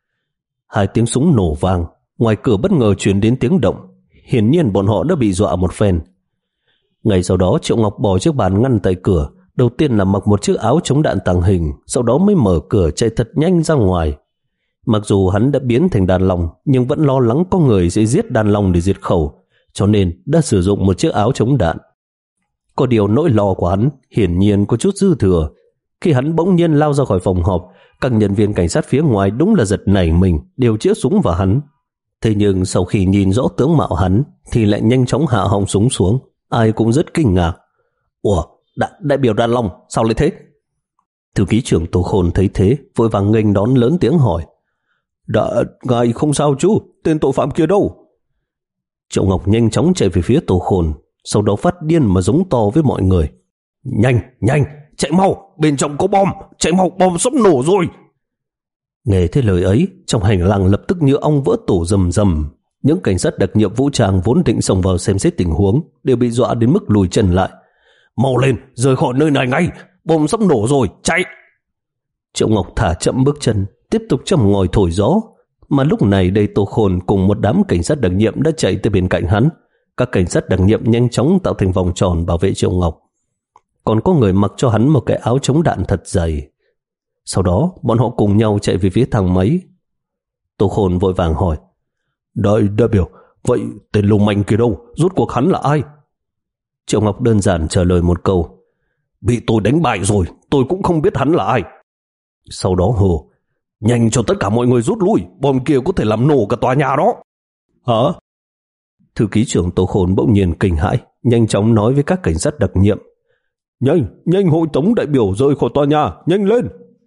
Hai tiếng súng nổ vang, ngoài cửa bất ngờ truyền đến tiếng động. Hiển nhiên bọn họ đã bị dọa một phen. Ngay sau đó Triệu Ngọc bỏ chiếc bàn ngăn tại cửa, đầu tiên là mặc một chiếc áo chống đạn tàng hình, sau đó mới mở cửa chạy thật nhanh ra ngoài. Mặc dù hắn đã biến thành Đàn Long, nhưng vẫn lo lắng có người sẽ giết Đàn Long để diệt khẩu, cho nên đã sử dụng một chiếc áo chống đạn. Có điều nỗi lo của hắn hiển nhiên có chút dư thừa. Khi hắn bỗng nhiên lao ra khỏi phòng họp, các nhân viên cảnh sát phía ngoài đúng là giật nảy mình, đều chĩa súng vào hắn. Thế nhưng sau khi nhìn rõ tướng mạo hắn thì lại nhanh chóng hạ họng súng xuống. Ai cũng rất kinh ngạc. Ủa, đại, đại biểu Đàn Long, sao lại thế? Thư ký trưởng Tô Khôn thấy thế, vội vàng nghênh đón lớn tiếng hỏi. Đã, ngài không sao chứ, tên tội phạm kia đâu? Triệu Ngọc nhanh chóng chạy về phía Tô Khôn, sau đó phát điên mà giống to với mọi người. Nhanh, nhanh, chạy mau, bên trong có bom, chạy mau, bom sắp nổ rồi. Nghe thấy lời ấy, trong hành lang lập tức như ong vỡ tổ rầm rầm. Những cảnh sát đặc nhiệm vũ trang vốn định xông vào xem xét tình huống đều bị dọa đến mức lùi chân lại. Mau lên, rời khỏi nơi này ngay, bom sắp nổ rồi, chạy. Triệu Ngọc thả chậm bước chân, tiếp tục châm ngòi thổi gió. Mà lúc này đây Tô Khôn cùng một đám cảnh sát đặc nhiệm đã chạy tới bên cạnh hắn. Các cảnh sát đặc nhiệm nhanh chóng tạo thành vòng tròn bảo vệ Triệu Ngọc. Còn có người mặc cho hắn một cái áo chống đạn thật dày. Sau đó bọn họ cùng nhau chạy về phía thang máy. Tô Khôn vội vàng hỏi. Đại đại biểu, vậy tên lưu manh kia đâu? Rốt cuộc hắn là ai? Triệu Ngọc đơn giản trả lời một câu. Bị tôi đánh bại rồi, tôi cũng không biết hắn là ai. Sau đó hô. Nhanh cho tất cả mọi người rút lui, bom kia có thể làm nổ cả tòa nhà đó. Hả? Thư ký trưởng Tô Khôn bỗng nhiên kinh hãi, nhanh chóng nói với các cảnh sát đặc nhiệm. Nhanh, nhanh hội tống đại biểu rời khỏi tòa nhà, nhanh lên.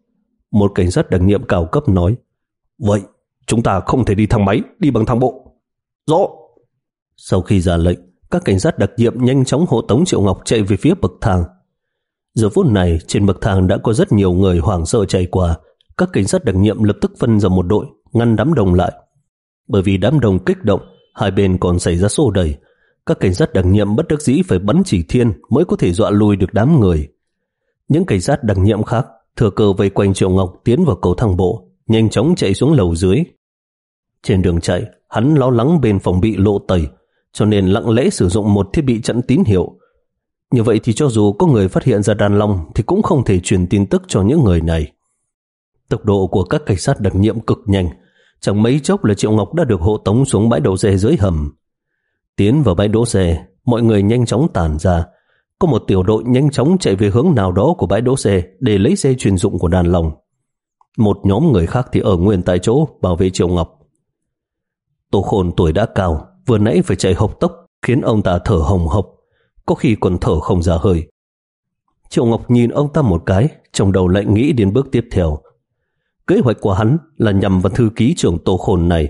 Một cảnh sát đặc nhiệm cao cấp nói. Vậy, chúng ta không thể đi thang máy, đi bằng thang bộ. Rõ. Sau khi ra lệnh, các cảnh sát đặc nhiệm nhanh chóng hộ tống Triệu Ngọc chạy về phía bậc thang. Giờ phút này, trên bậc thang đã có rất nhiều người hoảng sợ chạy qua. Các cảnh sát đặc nhiệm lập tức phân ra một đội, ngăn đám đông lại. Bởi vì đám đông kích động, hai bên còn xảy ra xô đẩy. Các cảnh sát đặc nhiệm bất đắc dĩ phải bắn chỉ thiên mới có thể dọa lùi được đám người. Những cảnh sát đặc nhiệm khác thừa cơ vây quanh Triệu Ngọc tiến vào cầu thang bộ, nhanh chóng chạy xuống lầu dưới. Trên đường chạy, hắn lo lắng bên phòng bị lộ tẩy, cho nên lặng lẽ sử dụng một thiết bị chặn tín hiệu. Như vậy thì cho dù có người phát hiện ra Đàn Long thì cũng không thể truyền tin tức cho những người này. Tốc độ của các cảnh sát đặc nhiệm cực nhanh, chẳng mấy chốc là Triệu Ngọc đã được hộ tống xuống bãi đỗ xe dưới hầm. Tiến vào bãi đỗ xe, mọi người nhanh chóng tản ra. Có một tiểu đội nhanh chóng chạy về hướng nào đó của bãi đỗ xe để lấy xe chuyên dụng của Đàn Long. Một nhóm người khác thì ở nguyên tại chỗ bảo vệ Triệu Ngọc. Tô Khôn tuổi đã cao, vừa nãy phải chạy hộc tốc khiến ông ta thở hồng hộc, có khi còn thở không ra hơi. Triệu Ngọc nhìn ông ta một cái, trong đầu lại nghĩ đến bước tiếp theo. Kế hoạch của hắn là nhằm vào thư ký trưởng Tô Khôn này,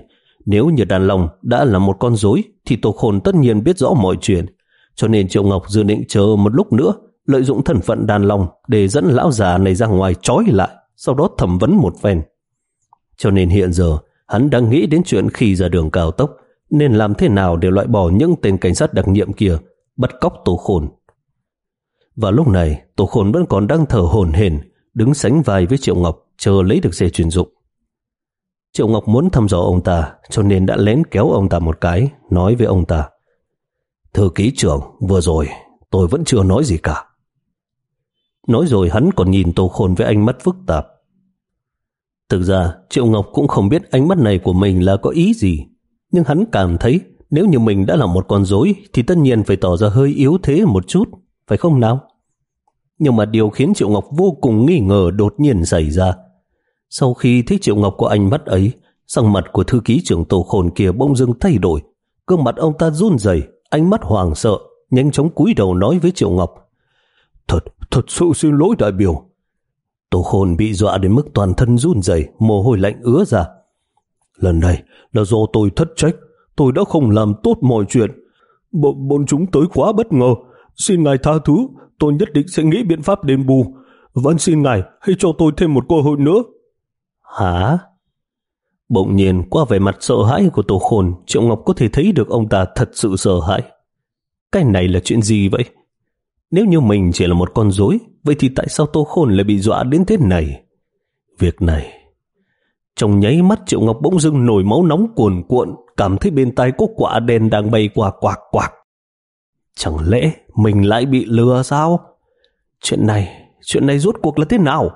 Nếu như Đàn Long đã là một con rối thì Tô Khôn tất nhiên biết rõ mọi chuyện, cho nên Triệu Ngọc dự định chờ một lúc nữa, lợi dụng thân phận Đàn Long để dẫn lão già này ra ngoài trói lại, sau đó thẩm vấn một phen. Cho nên hiện giờ hắn đang nghĩ đến chuyện khi ra đường cao tốc nên làm thế nào để loại bỏ những tên cảnh sát đặc nhiệm kia bắt cóc Tô Khôn. Và lúc này Tô Khôn vẫn còn đang thở hổn hển, đứng sánh vai với Triệu Ngọc chờ lấy được xe chuyên dụng. Triệu Ngọc muốn thăm dò ông ta, cho nên đã lén kéo ông ta một cái, nói với ông ta: Thư ký trưởng, vừa rồi tôi vẫn chưa nói gì cả. Nói rồi hắn còn nhìn Tô Khôn với ánh mắt phức tạp. Thực ra Triệu Ngọc cũng không biết ánh mắt này của mình là có ý gì, nhưng hắn cảm thấy nếu như mình đã là một con rối thì tất nhiên phải tỏ ra hơi yếu thế một chút, phải không nào? Nhưng mà điều khiến Triệu Ngọc vô cùng nghi ngờ đột nhiên xảy ra. Sau khi thấy Triệu Ngọc có ánh mắt ấy, sắc mặt của thư ký trưởng Tô Khôn kia bỗng dưng thay đổi, gương mặt ông ta run rẩy, ánh mắt hoảng sợ, nhanh chóng cúi đầu nói với Triệu Ngọc: Thật, thật sự xin lỗi đại biểu. Tô Khôn bị dọa đến mức toàn thân run rẩy, mồ hôi lạnh ứa ra. Lần này là do tôi thất trách, tôi đã không làm tốt mọi chuyện. B bọn chúng tới quá bất ngờ, xin ngài tha thứ, tôi nhất định sẽ nghĩ biện pháp đền bù. Vẫn xin ngài hãy cho tôi thêm một cơ hội nữa. Hả? Bỗng nhiên qua vẻ mặt sợ hãi của Tô Khôn, Triệu Ngọc có thể thấy được ông ta thật sự sợ hãi. Cái này là chuyện gì vậy? Nếu như mình chỉ là một con rối, vậy thì tại sao Tô Khôn lại bị dọa đến thế này? Việc này... Trong nháy mắt Triệu Ngọc bỗng dưng nổi máu nóng cuồn cuộn, cảm thấy bên tai có quả đen đang bay qua quạc quạc. Chẳng lẽ mình lại bị lừa sao? Chuyện này, chuyện này rốt cuộc là thế nào?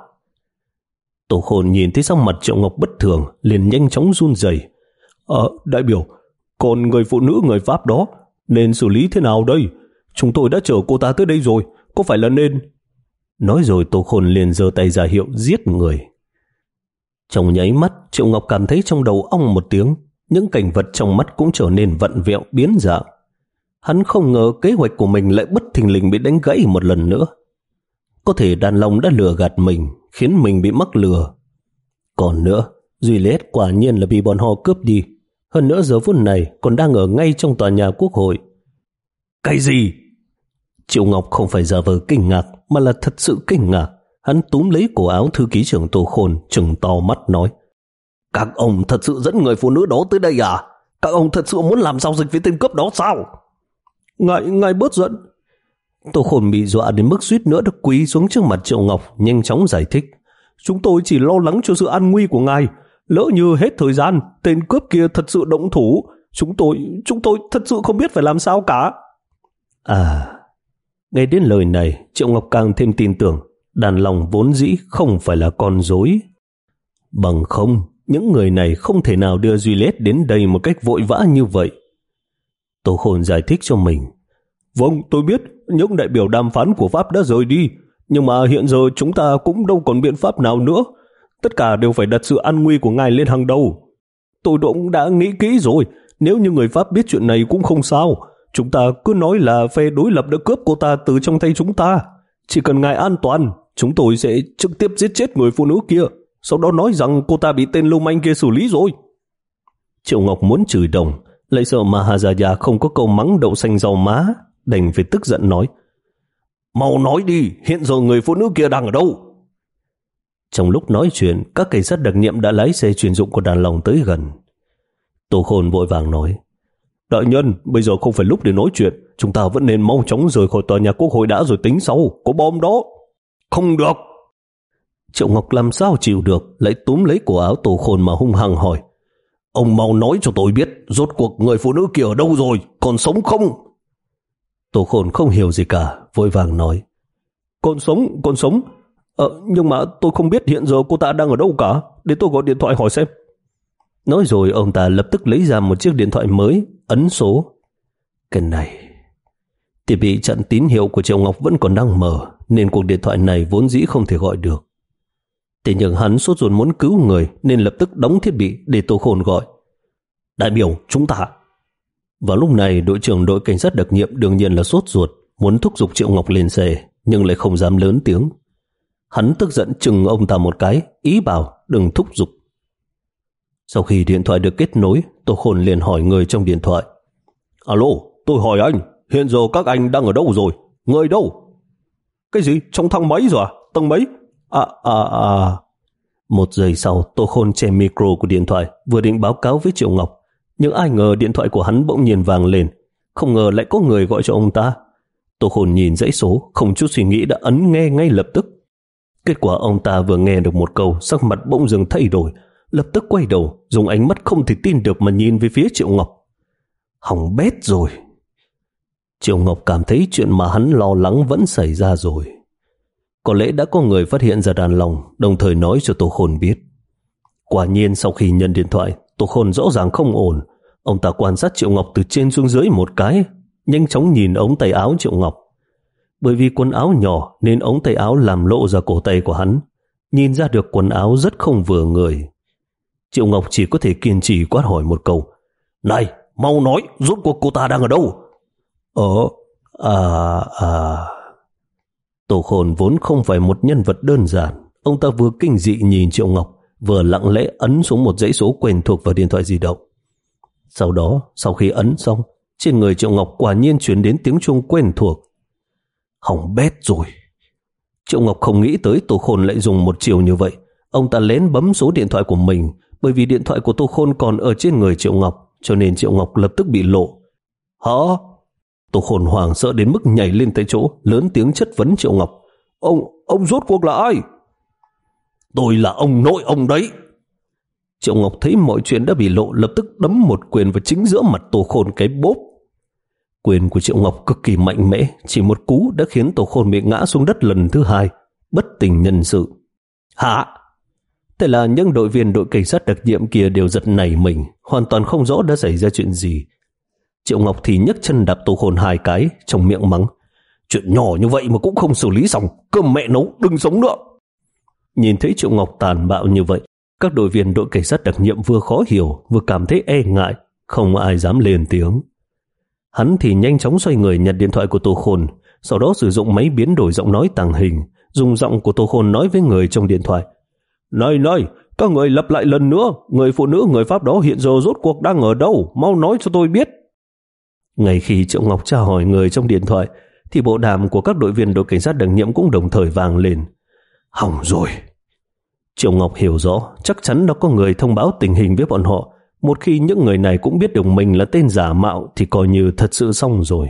Tô Khôn nhìn thấy sắc mặt Triệu Ngọc bất thường, liền nhanh chóng run rẩy. Ờ, đại biểu, còn người phụ nữ người Pháp đó, nên xử lý thế nào đây? Chúng tôi đã chở cô ta tới đây rồi, có phải là nên... Nói rồi Tô Khôn liền giơ tay ra hiệu giết người. Trong nháy mắt, Triệu Ngọc cảm thấy trong đầu ong một tiếng, những cảnh vật trong mắt cũng trở nên vặn vẹo biến dạng. Hắn không ngờ kế hoạch của mình lại bất thình lình bị đánh gãy một lần nữa. Có thể Đàn Long đã lừa gạt mình, khiến mình bị mắc lừa. Còn nữa, Juliet quả nhiên là bị bọn họ cướp đi. Hơn nữa giờ phút này còn đang ở ngay trong tòa nhà Quốc hội. Cái gì? Triệu Ngọc không phải giả vờ kinh ngạc, mà là thật sự kinh ngạc. Hắn túm lấy cổ áo thư ký trưởng Tô Khôn, trừng to mắt nói: Các ông thật sự dẫn người phụ nữ đó tới đây à? Các ông thật sự muốn làm giao dịch với tên cướp đó sao? Ngài, ngài bớt giận. Tô Khôn bị dọa đến mức suýt nữa được quỳ xuống trước mặt Triệu Ngọc, nhanh chóng giải thích: Chúng tôi chỉ lo lắng cho sự an nguy của ngài. Lỡ như hết thời gian, tên cướp kia thật sự động thủ, chúng tôi, chúng tôi thật sự không biết phải làm sao cả. À, nghe đến lời này, Triệu Ngọc càng thêm tin tưởng Đàn Long vốn dĩ không phải là con rối. Bằng không, những người này không thể nào đưa Juliet đến đây một cách vội vã như vậy. Tô Khôn giải thích cho mình: Vâng, tôi biết những đại biểu đàm phán của Pháp đã rời đi, nhưng mà hiện giờ chúng ta cũng đâu còn biện pháp nào nữa. Tất cả đều phải đặt sự an nguy của ngài lên hàng đầu. Tôi cũng đã nghĩ kỹ rồi, nếu như người Pháp biết chuyện này cũng không sao. Chúng ta cứ nói là phe đối lập đã cướp cô ta từ trong tay chúng ta. Chỉ cần ngài an toàn, chúng tôi sẽ trực tiếp giết chết người phụ nữ kia, sau đó nói rằng cô ta bị tên lưu manh kia xử lý rồi. Triệu Ngọc muốn chửi đồng, lại sợ Maharaja không có câu mắng đậu xanh rau má, đành phải tức giận nói: Mau nói đi, hiện giờ người phụ nữ kia đang ở đâu? Trong lúc nói chuyện, các cảnh sát đặc nhiệm đã lái xe chuyên dụng của Đàn Long tới gần. Tô Khôn vội vàng nói: Đại nhân, bây giờ không phải lúc để nói chuyện, chúng ta vẫn nên mau chóng rời khỏi tòa nhà Quốc hội đã rồi tính sau, có bom đó. Không được. Triệu Ngọc làm sao chịu được, lại túm lấy cổ áo Tô Khôn mà hung hăng hỏi: Ông mau nói cho tôi biết, rốt cuộc người phụ nữ kia ở đâu rồi, còn sống không? Tô Khôn không hiểu gì cả, vội vàng nói: Còn sống, còn sống. Ờ, nhưng mà tôi không biết hiện giờ cô ta đang ở đâu cả, để tôi gọi điện thoại hỏi xem. Nói rồi ông ta lập tức lấy ra một chiếc điện thoại mới, ấn số. Cái này, thiết bị chặn tín hiệu của Triệu Ngọc vẫn còn đang mở, nên cuộc điện thoại này vốn dĩ không thể gọi được. Thế nhưng hắn sốt ruột muốn cứu người, nên lập tức đóng thiết bị để Tô Khôn gọi: Đại biểu, chúng ta. Vào lúc này, đội trưởng đội cảnh sát đặc nhiệm đương nhiên là sốt ruột, muốn thúc giục Triệu Ngọc lên xe, nhưng lại không dám lớn tiếng. Hắn tức giận chừng ông ta một cái, ý bảo đừng thúc giục. Sau khi điện thoại được kết nối, Tô Khôn liền hỏi người trong điện thoại. Alo, tôi hỏi anh, hiện giờ các anh đang ở đâu rồi? Người đâu? Cái gì? Trong thang máy rồi à? Tầng mấy? À, à, à. Một giây sau, Tô Khôn che micro của điện thoại, vừa định báo cáo với Triệu Ngọc. Nhưng ai ngờ điện thoại của hắn bỗng nhiên vang lên. Không ngờ lại có người gọi cho ông ta. Tô Khôn nhìn dãy số, không chút suy nghĩ đã ấn nghe ngay lập tức. Kết quả ông ta vừa nghe được một câu, sắc mặt bỗng dưng thay đổi, lập tức quay đầu, dùng ánh mắt không thể tin được mà nhìn về phía Triệu Ngọc. Hỏng bét rồi. Triệu Ngọc cảm thấy chuyện mà hắn lo lắng vẫn xảy ra rồi. Có lẽ đã có người phát hiện ra đàn lòng, đồng thời nói cho Tô Khôn biết. Quả nhiên sau khi nhận điện thoại, Tô Khôn rõ ràng không ổn. Ông ta quan sát Triệu Ngọc từ trên xuống dưới một cái, nhanh chóng nhìn ống tay áo Triệu Ngọc. Bởi vì quần áo nhỏ nên ống tay áo làm lộ ra cổ tay của hắn, nhìn ra được quần áo rất không vừa người. Triệu Ngọc chỉ có thể kiên trì quát hỏi một câu. Này, mau nói, rốt cuộc cô ta đang ở đâu? Ờ, à, à... Tô Khôn vốn không phải một nhân vật đơn giản. Ông ta vừa kinh dị nhìn Triệu Ngọc, vừa lặng lẽ ấn xuống một dãy số quen thuộc vào điện thoại di động. Sau đó, sau khi ấn xong, trên người Triệu Ngọc quả nhiên truyền đến tiếng chuông quen thuộc. Hỏng bét rồi. Triệu Ngọc không nghĩ tới Tô Khôn lại dùng một chiều như vậy. Ông ta lén bấm số điện thoại của mình, bởi vì điện thoại của Tô Khôn còn ở trên người Triệu Ngọc, cho nên Triệu Ngọc lập tức bị lộ. Hả? Tô Khôn hoảng sợ đến mức nhảy lên tại chỗ, lớn tiếng chất vấn Triệu Ngọc. Ông, ông rốt cuộc là ai? Tôi là ông nội ông đấy. Triệu Ngọc thấy mọi chuyện đã bị lộ, lập tức đấm một quyền vào chính giữa mặt Tô Khôn cái bốp. Quyền của Triệu Ngọc cực kỳ mạnh mẽ, chỉ một cú đã khiến Tô Khôn bị ngã xuống đất lần thứ hai, bất tỉnh nhân sự. Hả? Thế là những đội viên đội cảnh sát đặc nhiệm kia đều giật nảy mình, hoàn toàn không rõ đã xảy ra chuyện gì. Triệu Ngọc thì nhấc chân đạp Tô Khôn hai cái, trong miệng mắng. Chuyện nhỏ như vậy mà cũng không xử lý xong, cơm mẹ nấu, đừng sống nữa. Nhìn thấy Triệu Ngọc tàn bạo như vậy, các đội viên đội cảnh sát đặc nhiệm vừa khó hiểu, vừa cảm thấy e ngại, không ai dám lên tiếng. Hắn thì nhanh chóng xoay người nhặt điện thoại của Tô Khôn, sau đó sử dụng máy biến đổi giọng nói tàng hình, dùng giọng của Tô Khôn nói với người trong điện thoại. Này này, các người lặp lại lần nữa, người phụ nữ người Pháp đó hiện giờ rốt cuộc đang ở đâu, mau nói cho tôi biết. Ngay khi Triệu Ngọc tra hỏi người trong điện thoại, thì bộ đàm của các đội viên đội cảnh sát đặc nhiệm cũng đồng thời vang lên. Hỏng rồi. Triệu Ngọc hiểu rõ, chắc chắn đã có người thông báo tình hình với bọn họ. Một khi những người này cũng biết được mình là tên giả mạo thì coi như thật sự xong rồi.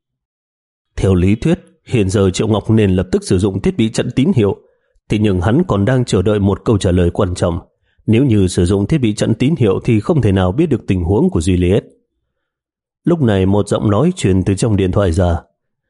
Theo lý thuyết, hiện giờ Triệu Ngọc nên lập tức sử dụng thiết bị chặn tín hiệu. Thế nhưng hắn còn đang chờ đợi một câu trả lời quan trọng. Nếu như sử dụng thiết bị chặn tín hiệu thì không thể nào biết được tình huống của Juliet. Lúc này một giọng nói truyền từ trong điện thoại ra.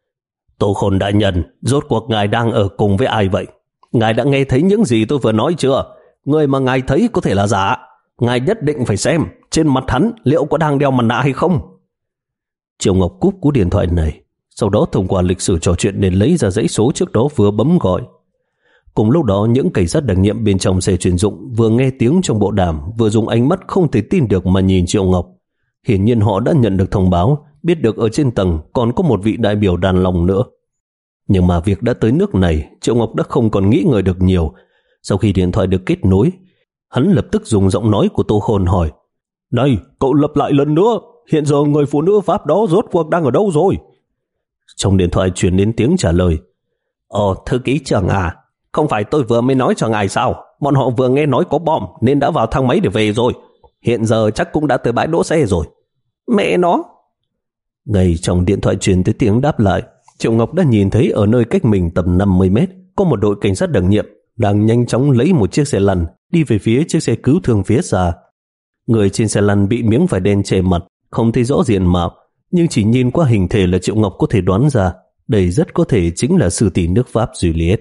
Tô Khôn đại nhân, rốt cuộc ngài đang ở cùng với ai vậy? Ngài đã nghe thấy những gì tôi vừa nói chưa? Người mà ngài thấy có thể là giả. Ngài nhất định phải xem trên mặt hắn liệu có đang đeo mặt nạ hay không. Triệu Ngọc cúp cú điện thoại này, sau đó thông qua lịch sử trò chuyện để lấy ra dãy số trước đó vừa bấm gọi. Cùng lúc đó, những cảnh sát đặc nhiệm bên trong xe chuyên dụng vừa nghe tiếng trong bộ đàm, vừa dùng ánh mắt không thể tin được mà nhìn Triệu Ngọc. Hiển nhiên họ đã nhận được thông báo, biết được ở trên tầng còn có một vị đại biểu đàn lòng nữa. Nhưng mà việc đã tới nước này, Triệu Ngọc đã không còn nghĩ ngợi được nhiều. Sau khi điện thoại được kết nối, hắn lập tức dùng giọng nói của Tô Khôn hỏi. Này, cậu lặp lại lần nữa, hiện giờ người phụ nữ Pháp đó rốt cuộc đang ở đâu rồi? Trong điện thoại truyền đến tiếng trả lời. Ồ, thư ký trưởng à, không phải tôi vừa mới nói cho ngài sao? Bọn họ vừa nghe nói có bom nên đã vào thang máy để về rồi. Hiện giờ chắc cũng đã tới bãi đỗ xe rồi. Mẹ nó! Ngay trong điện thoại truyền tới tiếng đáp lại, Triệu Ngọc đã nhìn thấy ở nơi cách mình tầm năm mươi mét có một đội cảnh sát đặc nhiệm đang nhanh chóng lấy một chiếc xe lăn đi về phía chiếc xe cứu thương phía xa. Người trên xe lăn bị miếng vải đen che mặt, không thấy rõ diện mạo, nhưng chỉ nhìn qua hình thể là Triệu Ngọc có thể đoán ra đây rất có thể chính là sư tỷ nước Pháp Juliet.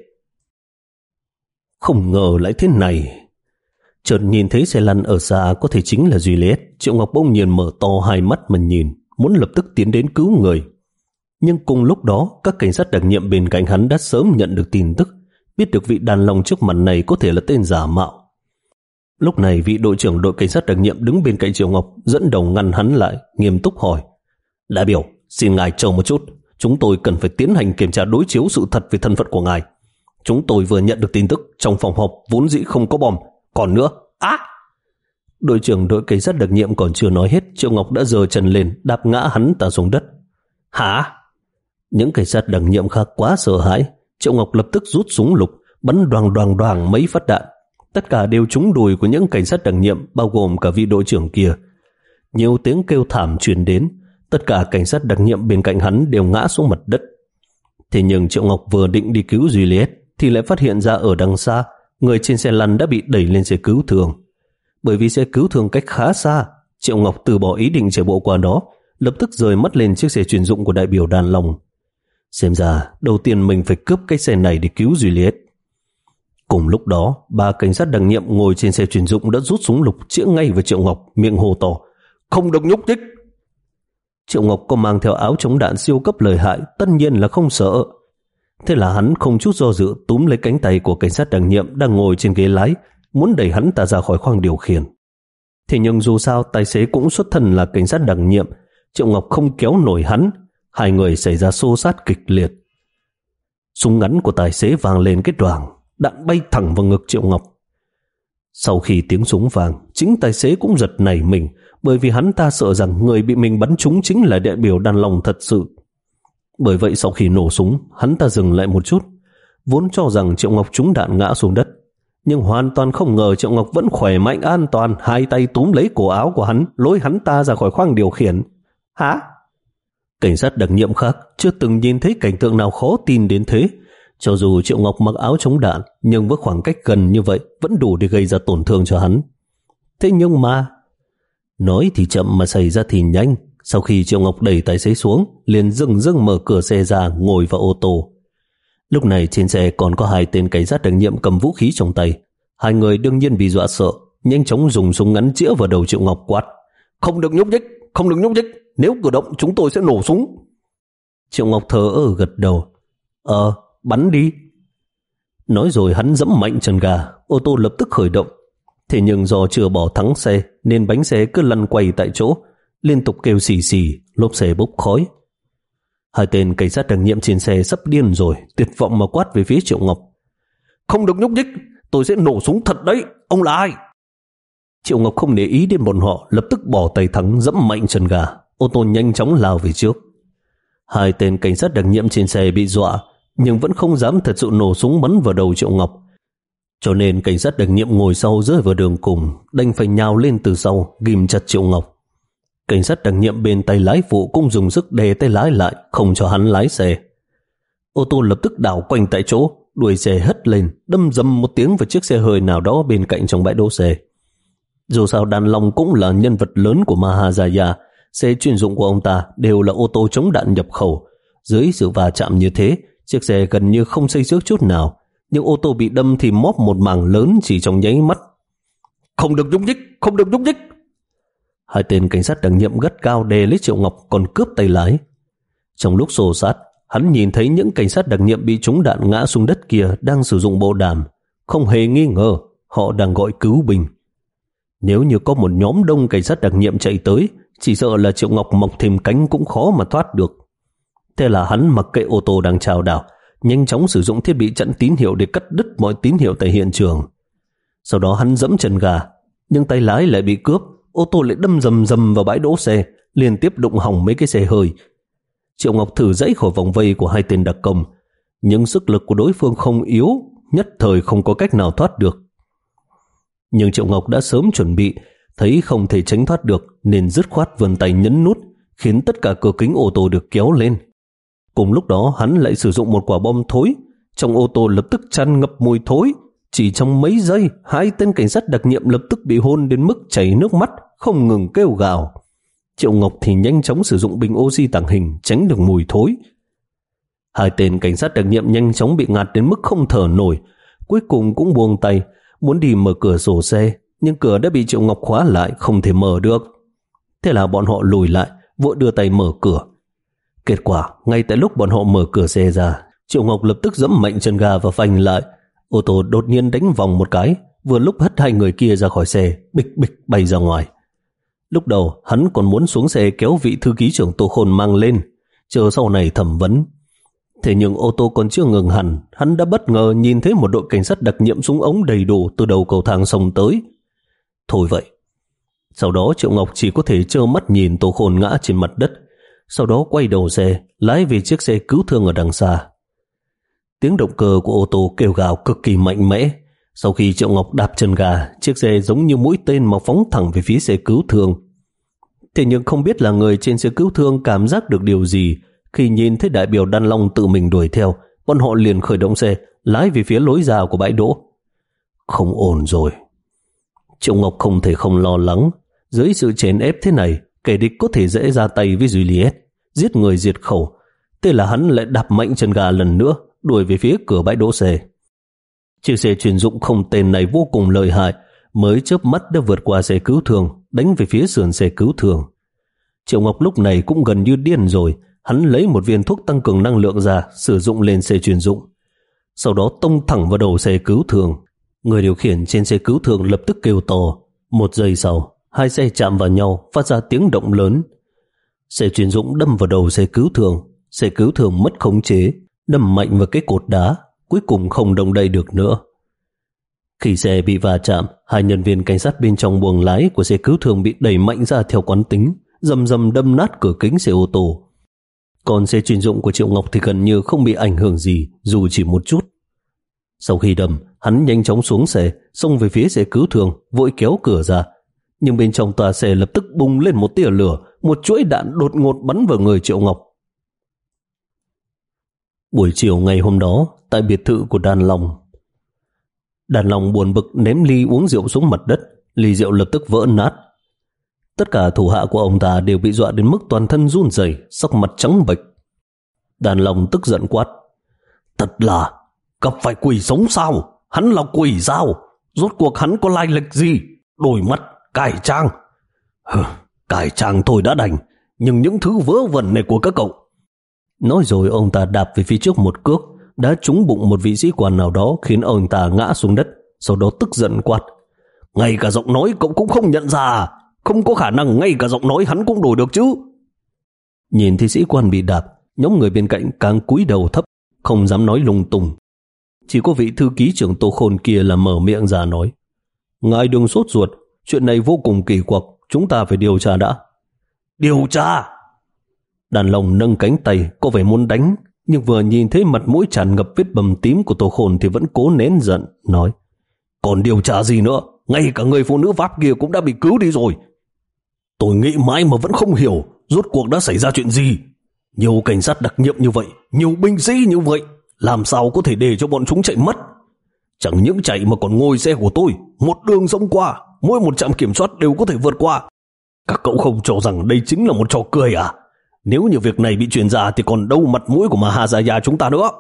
Không ngờ lại thế này. Chợt nhìn thấy xe lăn ở xa có thể chính là Juliet, Triệu Ngọc bỗng nhiên mở to hai mắt mà nhìn, muốn lập tức tiến đến cứu người. Nhưng cùng lúc đó, các cảnh sát đặc nhiệm bên cạnh hắn đã sớm nhận được tin tức, biết được vị đàn lòng trước mặt này có thể là tên giả mạo. Lúc này vị đội trưởng đội cảnh sát đặc nhiệm đứng bên cạnh Triệu Ngọc dẫn đầu ngăn hắn lại, nghiêm túc hỏi. Đại biểu, xin ngài chờ một chút, chúng tôi cần phải tiến hành kiểm tra đối chiếu sự thật về thân phận của ngài. Chúng tôi vừa nhận được tin tức trong phòng họp vốn dĩ không có bom. Còn nữa, á! Đội trưởng đội cảnh sát đặc nhiệm còn chưa nói hết, Triệu Ngọc đã giơ chân lên đạp ngã hắn ta xuống đất. Hả? Những cảnh sát đặc nhiệm khác quá sợ hãi. Triệu Ngọc lập tức rút súng lục, bắn đoàng đoàng đoàng mấy phát đạn. Tất cả đều trúng đùi của những cảnh sát đặc nhiệm, bao gồm cả vị đội trưởng kia. Nhiều tiếng kêu thảm truyền đến. Tất cả cảnh sát đặc nhiệm bên cạnh hắn đều ngã xuống mặt đất. Thế nhưng Triệu Ngọc vừa định đi cứu Juliet thì lại phát hiện ra ở đằng xa, người trên xe lăn đã bị đẩy lên xe cứu thương. Bởi vì xe cứu thương cách khá xa, Triệu Ngọc từ bỏ ý định chạy bộ qua đó, lập tức rời mắt lên chiếc xe chuyên dụng của đại biểu Đàn Long. Xem ra đầu tiên mình phải cướp cái xe này để cứu Juliet. Cùng lúc đó, ba cảnh sát đặc nhiệm ngồi trên xe chuyên dụng đã rút súng lục chĩa ngay vào Triệu Ngọc, miệng hô to: Không được nhúc nhích! Triệu Ngọc có mang theo áo chống đạn siêu cấp lợi hại, tất nhiên là không sợ. Thế là hắn không chút do dự túm lấy cánh tay của cảnh sát đặc nhiệm đang ngồi trên ghế lái, muốn đẩy hắn ta ra khỏi khoang điều khiển. Thế nhưng dù sao tài xế cũng xuất thân là cảnh sát đặc nhiệm, Triệu Ngọc không kéo nổi hắn. Hai người xảy ra xô xát kịch liệt. Súng ngắn của tài xế vang lên cái đoàng, đạn bay thẳng vào ngực Triệu Ngọc. Sau khi tiếng súng vang, chính tài xế cũng giật nảy mình, bởi vì hắn ta sợ rằng người bị mình bắn trúng chính là đại biểu Đàn Long thật sự. Bởi vậy sau khi nổ súng, hắn ta dừng lại một chút, vốn cho rằng Triệu Ngọc trúng đạn ngã xuống đất, nhưng hoàn toàn không ngờ Triệu Ngọc vẫn khỏe mạnh an toàn, hai tay túm lấy cổ áo của hắn, lôi hắn ta ra khỏi khoang điều khiển. Hả? Cảnh sát đặc nhiệm khác chưa từng nhìn thấy cảnh tượng nào khó tin đến thế. Cho dù Triệu Ngọc mặc áo chống đạn, nhưng với khoảng cách gần như vậy vẫn đủ để gây ra tổn thương cho hắn. Thế nhưng mà nói thì chậm mà xảy ra thì nhanh. Sau khi Triệu Ngọc đẩy tài xế xuống, liền dừng dừng mở cửa xe ra, ngồi vào ô tô. Lúc này trên xe còn có hai tên cảnh sát đặc nhiệm cầm vũ khí trong tay. Hai người đương nhiên bị dọa sợ, nhanh chóng dùng súng ngắn chĩa vào đầu Triệu Ngọc quát: Không được nhúc nhích, không được nhúc nhích, nếu cử động chúng tôi sẽ nổ súng. Triệu Ngọc thờ ơ gật đầu: Ờ, bắn đi. Nói rồi hắn giẫm mạnh chân ga, ô tô lập tức khởi động. Thế nhưng do chưa bỏ thắng xe nên bánh xe cứ lăn quay tại chỗ, liên tục kêu xì xì, lốp xe bốc khói. Hai tên cảnh sát đặc nhiệm trên xe sắp điên rồi, tuyệt vọng mà quát về phía Triệu Ngọc: Không được nhúc nhích, tôi sẽ nổ súng thật đấy, ông là ai? Triệu Ngọc không để ý đến bọn họ, lập tức bỏ tay thắng giẫm mạnh chân ga, ô tô nhanh chóng lao về trước. Hai tên cảnh sát đặc nhiệm trên xe bị dọa, nhưng vẫn không dám thật sự nổ súng bắn vào đầu Triệu Ngọc. Cho nên cảnh sát đặc nhiệm ngồi sau rơi vào đường cùng, đành phải nhào lên từ sau, ghim chặt Triệu Ngọc. Cảnh sát đặc nhiệm bên tay lái phụ cũng dùng sức đè tay lái lại, không cho hắn lái xe. Ô tô lập tức đảo quanh tại chỗ, đuôi xe hất lên, đâm dầm một tiếng vào chiếc xe hơi nào đó bên cạnh trong bãi đỗ xe. Dù sao Đàn Long cũng là nhân vật lớn của Mahajaya, xe chuyên dụng của ông ta đều là ô tô chống đạn nhập khẩu. Dưới sự va chạm như thế, chiếc xe gần như không xây xước chút nào, nhưng ô tô bị đâm thì móp một mảng lớn chỉ trong nháy mắt. Không được nhúc nhích, không được nhúc nhích. Hai tên cảnh sát đặc nhiệm gắt cao đè lấy Triệu Ngọc còn cướp tay lái. Trong lúc xô sát, hắn nhìn thấy những cảnh sát đặc nhiệm bị trúng đạn ngã xuống đất kia đang sử dụng bộ đàm. Không hề nghi ngờ, họ đang gọi cứu binh. Nếu như có một nhóm đông cảnh sát đặc nhiệm chạy tới, chỉ sợ là Triệu Ngọc mọc thêm cánh cũng khó mà thoát được. Thế là hắn mặc kệ ô tô đang chao đảo, nhanh chóng sử dụng thiết bị chặn tín hiệu để cắt đứt mọi tín hiệu tại hiện trường. Sau đó hắn giẫm chân ga, nhưng tay lái lại bị cướp, ô tô lại đâm rầm rầm vào bãi đỗ xe, liên tiếp đụng hỏng mấy cái xe hơi. Triệu Ngọc thử giãy khỏi vòng vây của hai tên đặc công, nhưng sức lực của đối phương không yếu, nhất thời không có cách nào thoát được. Nhưng Triệu Ngọc đã sớm chuẩn bị, thấy không thể tránh thoát được nên dứt khoát vươn tay nhấn nút, khiến tất cả cửa kính ô tô được kéo lên. Cùng lúc đó hắn lại sử dụng một quả bom thối, trong ô tô lập tức tràn ngập mùi thối. Chỉ trong mấy giây, hai tên cảnh sát đặc nhiệm lập tức bị hôn đến mức chảy nước mắt, không ngừng kêu gào. Triệu Ngọc thì nhanh chóng sử dụng bình oxy tàng hình tránh được mùi thối. Hai tên cảnh sát đặc nhiệm nhanh chóng bị ngạt đến mức không thở nổi, cuối cùng cũng buông tay, muốn đi mở cửa sổ xe, nhưng cửa đã bị Triệu Ngọc khóa lại, không thể mở được. Thế là bọn họ lùi lại, vội đưa tay mở cửa. Kết quả, ngay tại lúc bọn họ mở cửa xe ra, Triệu Ngọc lập tức giẫm mạnh chân ga và phanh lại. Ô tô đột nhiên đánh vòng một cái, vừa lúc hất hai người kia ra khỏi xe, bịch bịch bay ra ngoài. Lúc đầu hắn còn muốn xuống xe kéo vị thư ký trưởng Tô Khôn mang lên, chờ sau này thẩm vấn. Thế nhưng ô tô còn chưa ngừng hẳn, hắn đã bất ngờ nhìn thấy một đội cảnh sát đặc nhiệm súng ống đầy đủ từ đầu cầu thang xông tới. Thôi vậy, Sau đó Triệu Ngọc chỉ có thể trơ mắt nhìn Tô Khôn ngã trên mặt đất, sau đó quay đầu xe, lái về chiếc xe cứu thương ở đằng xa. Tiếng động cơ của ô tô kêu gào cực kỳ mạnh mẽ. Sau khi Triệu Ngọc đạp chân ga, chiếc xe giống như mũi tên mà phóng thẳng về phía xe cứu thương. Thế nhưng không biết là người trên xe cứu thương cảm giác được điều gì, khi nhìn thấy đại biểu Đan Long tự mình đuổi theo, bọn họ liền khởi động xe, lái về phía lối ra của bãi đỗ. Không ổn rồi. Triệu Ngọc không thể không lo lắng. Dưới sự chèn ép thế này, kẻ địch có thể dễ ra tay với Juliet, giết người diệt khẩu. Thế là hắn lại đạp mạnh chân ga lần nữa, đuổi về phía cửa bãi đỗ xe. Chiếc xe chuyên dụng không tên này vô cùng lợi hại, mới chớp mắt đã vượt qua xe cứu thương, đánh về phía sườn xe cứu thương. Triệu Ngọc lúc này cũng gần như điên rồi. Hắn lấy một viên thuốc tăng cường năng lượng ra, sử dụng lên xe chuyên dụng. Sau đó tông thẳng vào đầu xe cứu thương. Người điều khiển trên xe cứu thương lập tức kêu to. Một giây sau, hai xe chạm vào nhau, phát ra tiếng động lớn. Xe chuyên dụng đâm vào đầu xe cứu thương. Xe cứu thương mất khống chế, đâm mạnh vào cái cột đá, cuối cùng không động đậy được nữa. Khi xe bị va chạm, hai nhân viên cảnh sát bên trong buồng lái của xe cứu thương bị đẩy mạnh ra theo quán tính, rầm rầm đâm nát cửa kính xe ô tô. Còn xe chuyên dụng của Triệu Ngọc thì gần như không bị ảnh hưởng gì, dù chỉ một chút. Sau khi đâm, hắn nhanh chóng xuống xe, xông về phía xe cứu thương, vội kéo cửa ra. Nhưng bên trong tòa xe lập tức bùng lên một tia lửa, một chuỗi đạn đột ngột bắn vào người Triệu Ngọc. Buổi chiều ngày hôm đó, tại biệt thự của Đan Long, Đan Long buồn bực ném ly uống rượu xuống mặt đất, ly rượu lập tức vỡ nát. Tất cả thủ hạ của ông ta đều bị dọa đến mức toàn thân run rẩy, sắc mặt trắng bệch. Đan Long tức giận quát: Thật là gặp phải quỷ sống sao? Hắn là quỷ sao? Rốt cuộc hắn có lai lịch gì? Đổi mắt, cải trang. Hừ, cải trang thôi đã đành, nhưng những thứ vớ vẩn này của các cậu. Nói rồi ông ta đạp về phía trước một cước, đã trúng bụng một vị sĩ quan nào đó, khiến ông ta ngã xuống đất. Sau đó tức giận quát: Ngay cả giọng nói cậu cũng không nhận ra? Không có khả năng ngay cả giọng nói hắn cũng đổi được chứ. Nhìn thấy sĩ quan bị đạp, nhóm người bên cạnh càng cúi đầu thấp, không dám nói lung tung. Chỉ có vị thư ký trưởng Tô Khôn kia là mở miệng ra nói: Ngài đừng sốt ruột, chuyện này vô cùng kỳ quặc, chúng ta phải điều tra đã. Điều tra? Đàn Long nâng cánh tay, có vẻ muốn đánh, nhưng vừa nhìn thấy mặt mũi tràn ngập vết bầm tím của Tô Khôn thì vẫn cố nén giận, nói: Còn điều tra gì nữa? Ngay cả người phụ nữ Pháp kia cũng đã bị cứu đi rồi. Tôi nghĩ mãi mà vẫn không hiểu rốt cuộc đã xảy ra chuyện gì. Nhiều cảnh sát đặc nhiệm như vậy, nhiều binh sĩ như vậy, làm sao có thể để cho bọn chúng chạy mất? Chẳng những chạy mà còn ngồi xe của tôi, một đường xông qua, mỗi một trạm kiểm soát đều có thể vượt qua. Các cậu không cho rằng đây chính là một trò cười à? Nếu như việc này bị truyền ra thì còn đâu mặt mũi của Maharaja chúng ta nữa.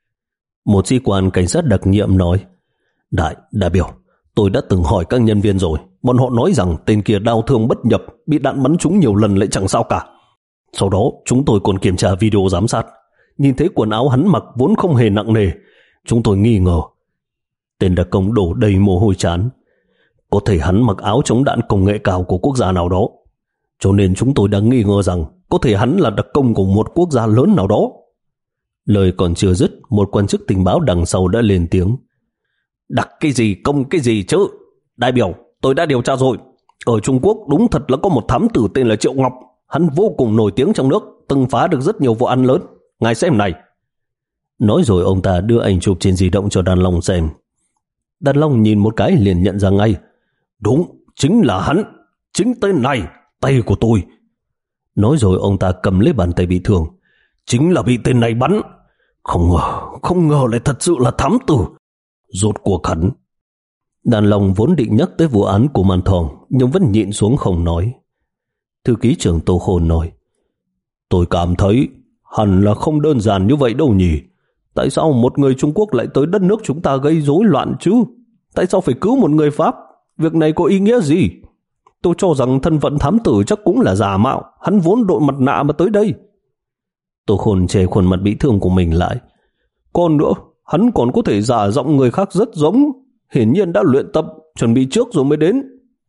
Một sĩ quan cảnh sát đặc nhiệm nói: Đại, đại biểu, tôi đã từng hỏi các nhân viên rồi. Bọn họ nói rằng tên kia đau thương bất nhập, bị đạn bắn trúng nhiều lần lại chẳng sao cả. Sau đó chúng tôi còn kiểm tra video giám sát, nhìn thấy quần áo hắn mặc vốn không hề nặng nề. Chúng tôi nghi ngờ tên đặc công đổ đầy mồ hôi trán. Có thể hắn mặc áo chống đạn công nghệ cao của quốc gia nào đó. Cho nên chúng tôi đang nghi ngờ rằng có thể hắn là đặc công của một quốc gia lớn nào đó. Lời còn chưa dứt, một quan chức tình báo đằng sau đã lên tiếng: Đặc cái gì công cái gì chứ? Đại biểu, tôi đã điều tra rồi. Ở Trung Quốc đúng thật là có một thám tử tên là Triệu Ngọc. Hắn vô cùng nổi tiếng trong nước, từng phá được rất nhiều vụ án lớn. Ngài xem này. Nói rồi ông ta đưa ảnh chụp trên di động cho Đan Long xem. Đan Long nhìn một cái liền nhận ra ngay: Đúng, chính là hắn. Chính tên này, tay của tôi. Nói rồi ông ta cầm lấy bàn tay bị thương. Chính là bị tên này bắn. Không ngờ, không ngờ lại thật sự là thám tử. Rốt cuộc hắn. Đàn Long vốn định nhắc tới vụ án của Màn Thòng, nhưng vẫn nhịn xuống không nói. Thư ký trưởng Tô Khôn nói: Tôi cảm thấy hẳn là không đơn giản như vậy đâu nhỉ. Tại sao một người Trung Quốc lại tới đất nước chúng ta gây rối loạn chứ? Tại sao phải cứu một người Pháp? Việc này có ý nghĩa gì? Tôi cho rằng thân phận thám tử chắc cũng là giả mạo. Hắn vốn đội mặt nạ mà tới đây. Tô Khôn che khuôn mặt bị thương của mình lại. Còn nữa, hắn còn có thể giả giọng người khác rất giống. Hiển nhiên đã luyện tập, chuẩn bị trước rồi mới đến.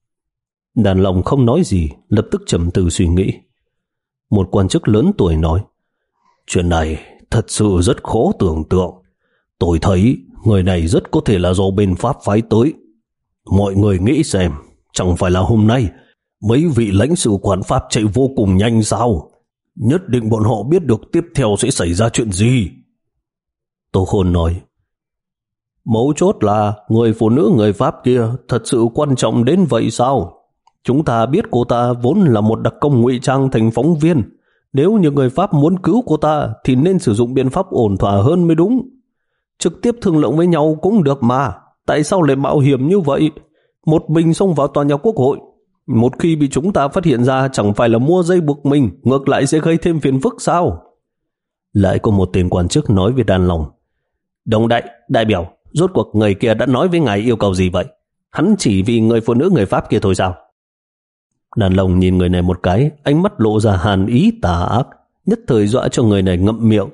Đàn Long không nói gì, lập tức trầm tư suy nghĩ. Một quan chức lớn tuổi nói: Chuyện này thật sự rất khó tưởng tượng. Tôi thấy người này rất có thể là do bên Pháp phái tới. Mọi người nghĩ xem, chẳng phải là hôm nay Mấy vị lãnh sự quán Pháp chạy vô cùng nhanh sao? Nhất định bọn họ biết được tiếp theo sẽ xảy ra chuyện gì. Tô Khôn nói, mấu chốt là người phụ nữ người Pháp kia thật sự quan trọng đến vậy sao? Chúng ta biết cô ta vốn là một đặc công ngụy trang thành phóng viên. Nếu như người Pháp muốn cứu cô ta thì nên sử dụng biện pháp ổn thỏa hơn mới đúng. Trực tiếp thương lượng với nhau cũng được mà. Tại sao lại mạo hiểm như vậy? Một mình xông vào tòa nhà Quốc hội. Một khi bị chúng ta phát hiện ra chẳng phải là mua dây buộc mình, ngược lại sẽ gây thêm phiền phức sao? Lại có một tên quan chức nói với Đan Long, Đồng đại, đại biểu, rốt cuộc người kia đã nói với ngài yêu cầu gì vậy? Hắn chỉ vì người phụ nữ người Pháp kia thôi sao? Đàn Long nhìn người này một cái, ánh mắt lộ ra hàn ý tà ác, nhất thời dọa cho người này ngậm miệng.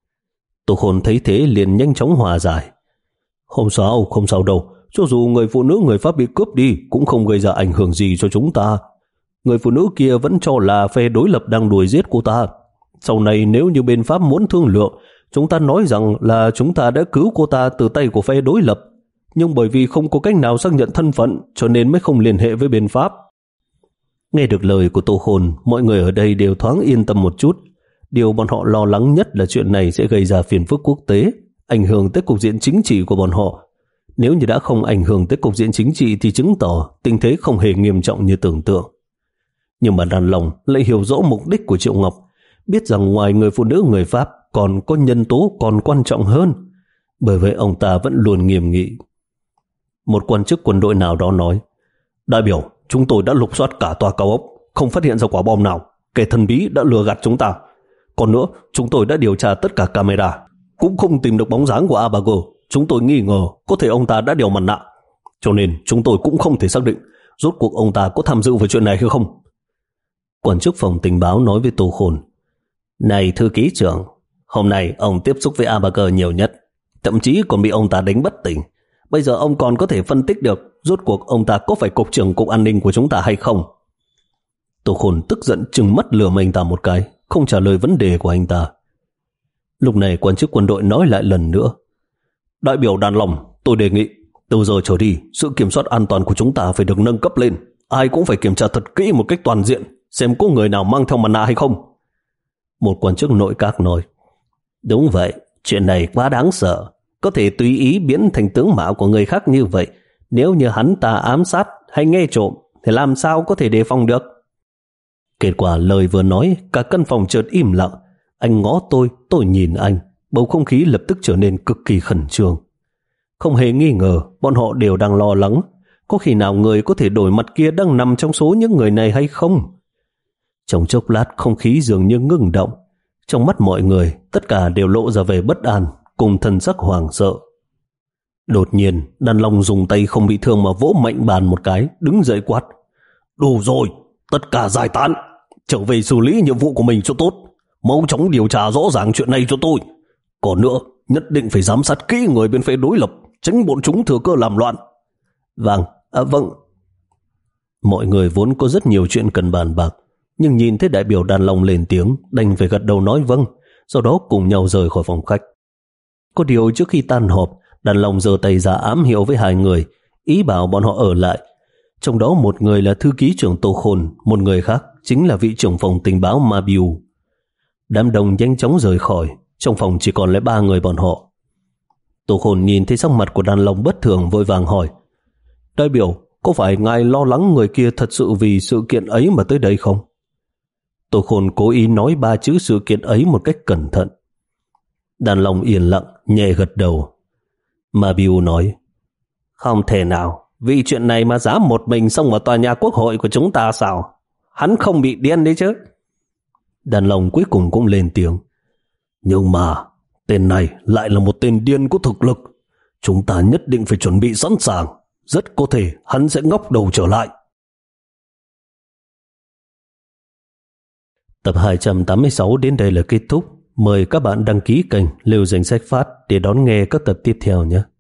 Tô Khôn thấy thế liền nhanh chóng hòa giải. Không sao, không sao đâu. Cho dù người phụ nữ người Pháp bị cướp đi cũng không gây ra ảnh hưởng gì cho chúng ta. Người phụ nữ kia vẫn cho là phe đối lập đang đuổi giết cô ta. Sau này nếu như bên Pháp muốn thương lượng, chúng ta nói rằng là chúng ta đã cứu cô ta từ tay của phe đối lập. Nhưng bởi vì không có cách nào xác nhận thân phận cho nên mới không liên hệ với bên Pháp. Nghe được lời của Tô Khôn, mọi người ở đây đều thoáng yên tâm một chút. Điều bọn họ lo lắng nhất là chuyện này sẽ gây ra phiền phức quốc tế, ảnh hưởng tới cục diện chính trị của bọn họ. Nếu như đã không ảnh hưởng tới cục diện chính trị thì chứng tỏ tình thế không hề nghiêm trọng như tưởng tượng. Nhưng mà Đàn Long lại hiểu rõ mục đích của Triệu Ngọc, biết rằng ngoài người phụ nữ người Pháp còn có nhân tố còn quan trọng hơn. Bởi vậy ông ta vẫn luôn nghiêm nghị. Một quan chức quân đội nào đó nói, đại biểu, chúng tôi đã lục soát cả tòa cao ốc, không phát hiện ra quả bom nào. Kẻ thần bí đã lừa gạt chúng ta. Còn nữa, chúng tôi đã điều tra tất cả camera, cũng không tìm được bóng dáng của a ba giê. Chúng tôi nghi ngờ có thể ông ta đã đeo mặt nạ, cho nên chúng tôi cũng không thể xác định rốt cuộc ông ta có tham dự vào chuyện này hay không. Quan chức phòng tình báo nói với Tô Khôn, này thư ký trưởng, hôm nay ông tiếp xúc với a ba giê nhiều nhất, thậm chí còn bị ông ta đánh bất tỉnh. Bây giờ ông còn có thể phân tích được rốt cuộc ông ta có phải cục trưởng cục an ninh của chúng ta hay không. Tô Khôn tức giận trừng mắt lườm anh ta một cái, không trả lời vấn đề của anh ta. Lúc này quan chức quân đội nói lại lần nữa, đại biểu Đàn Long, tôi đề nghị từ giờ trở đi sự kiểm soát an toàn của chúng ta phải được nâng cấp lên. Ai cũng phải kiểm tra thật kỹ một cách toàn diện, xem có người nào mang theo mặt nạ hay không. Một quan chức nội các nói, đúng vậy, chuyện này quá đáng sợ. Có thể tùy ý biến thành tướng mạo của người khác như vậy. Nếu như hắn ta ám sát hay nghe trộm thì làm sao có thể đề phòng được. Kết quả lời vừa nói, cả căn phòng chợt im lặng. Anh ngó tôi, tôi nhìn anh. Bầu không khí lập tức trở nên cực kỳ khẩn trương. Không hề nghi ngờ, bọn họ đều đang lo lắng. Có khi nào người có thể đổi mặt kia đang nằm trong số những người này hay không? Trong chốc lát không khí dường như ngưng động. Trong mắt mọi người, tất cả đều lộ ra vẻ bất an, cùng thần sắc hoảng sợ. Đột nhiên, Đàn Long dùng tay không bị thương mà vỗ mạnh bàn một cái, đứng dậy quát. Đủ rồi, tất cả giải tán, trở về xử lý nhiệm vụ của mình cho tốt. Mau chóng điều tra rõ ràng chuyện này cho tôi. Còn nữa, nhất định phải giám sát kỹ người bên phe đối lập, tránh bọn chúng thừa cơ làm loạn. Vâng, à vâng. Mọi người vốn có rất nhiều chuyện cần bàn bạc, nhưng nhìn thấy đại biểu Đàn Long lên tiếng, đành phải gật đầu nói vâng, sau đó cùng nhau rời khỏi phòng khách. Có điều trước khi tan họp, Đàn Long giơ tay ra ám hiệu với hai người, ý bảo bọn họ ở lại. Trong đó một người là thư ký trưởng Tô Khôn, một người khác chính là vị trưởng phòng tình báo Ma Biu. Đám đông nhanh chóng rời khỏi, trong phòng chỉ còn lại ba người bọn họ. Tô Khôn nhìn thấy sắc mặt của Đàn Long bất thường, vội vàng hỏi, đại biểu, có phải ngài lo lắng người kia thật sự vì sự kiện ấy mà tới đây không? Tô Khôn cố ý nói ba chữ sự kiện ấy một cách cẩn thận. Đàn Long yên lặng, nhẹ gật đầu. Ma Biu nói, không thể nào, vì chuyện này mà dám một mình xông vào tòa nhà quốc hội của chúng ta sao? Hắn không bị điên đấy chứ? Đàn Long cuối cùng cũng lên tiếng, nhưng mà tên này lại là một tên điên có thực lực. Chúng ta nhất định phải chuẩn bị sẵn sàng. Rất có thể hắn sẽ ngóc đầu trở lại. Tập hai trăm tám mươi sáu đến đây là kết thúc. Mời các bạn đăng ký kênh Liêu Danh Sách Phát để đón nghe các tập tiếp theo nhé.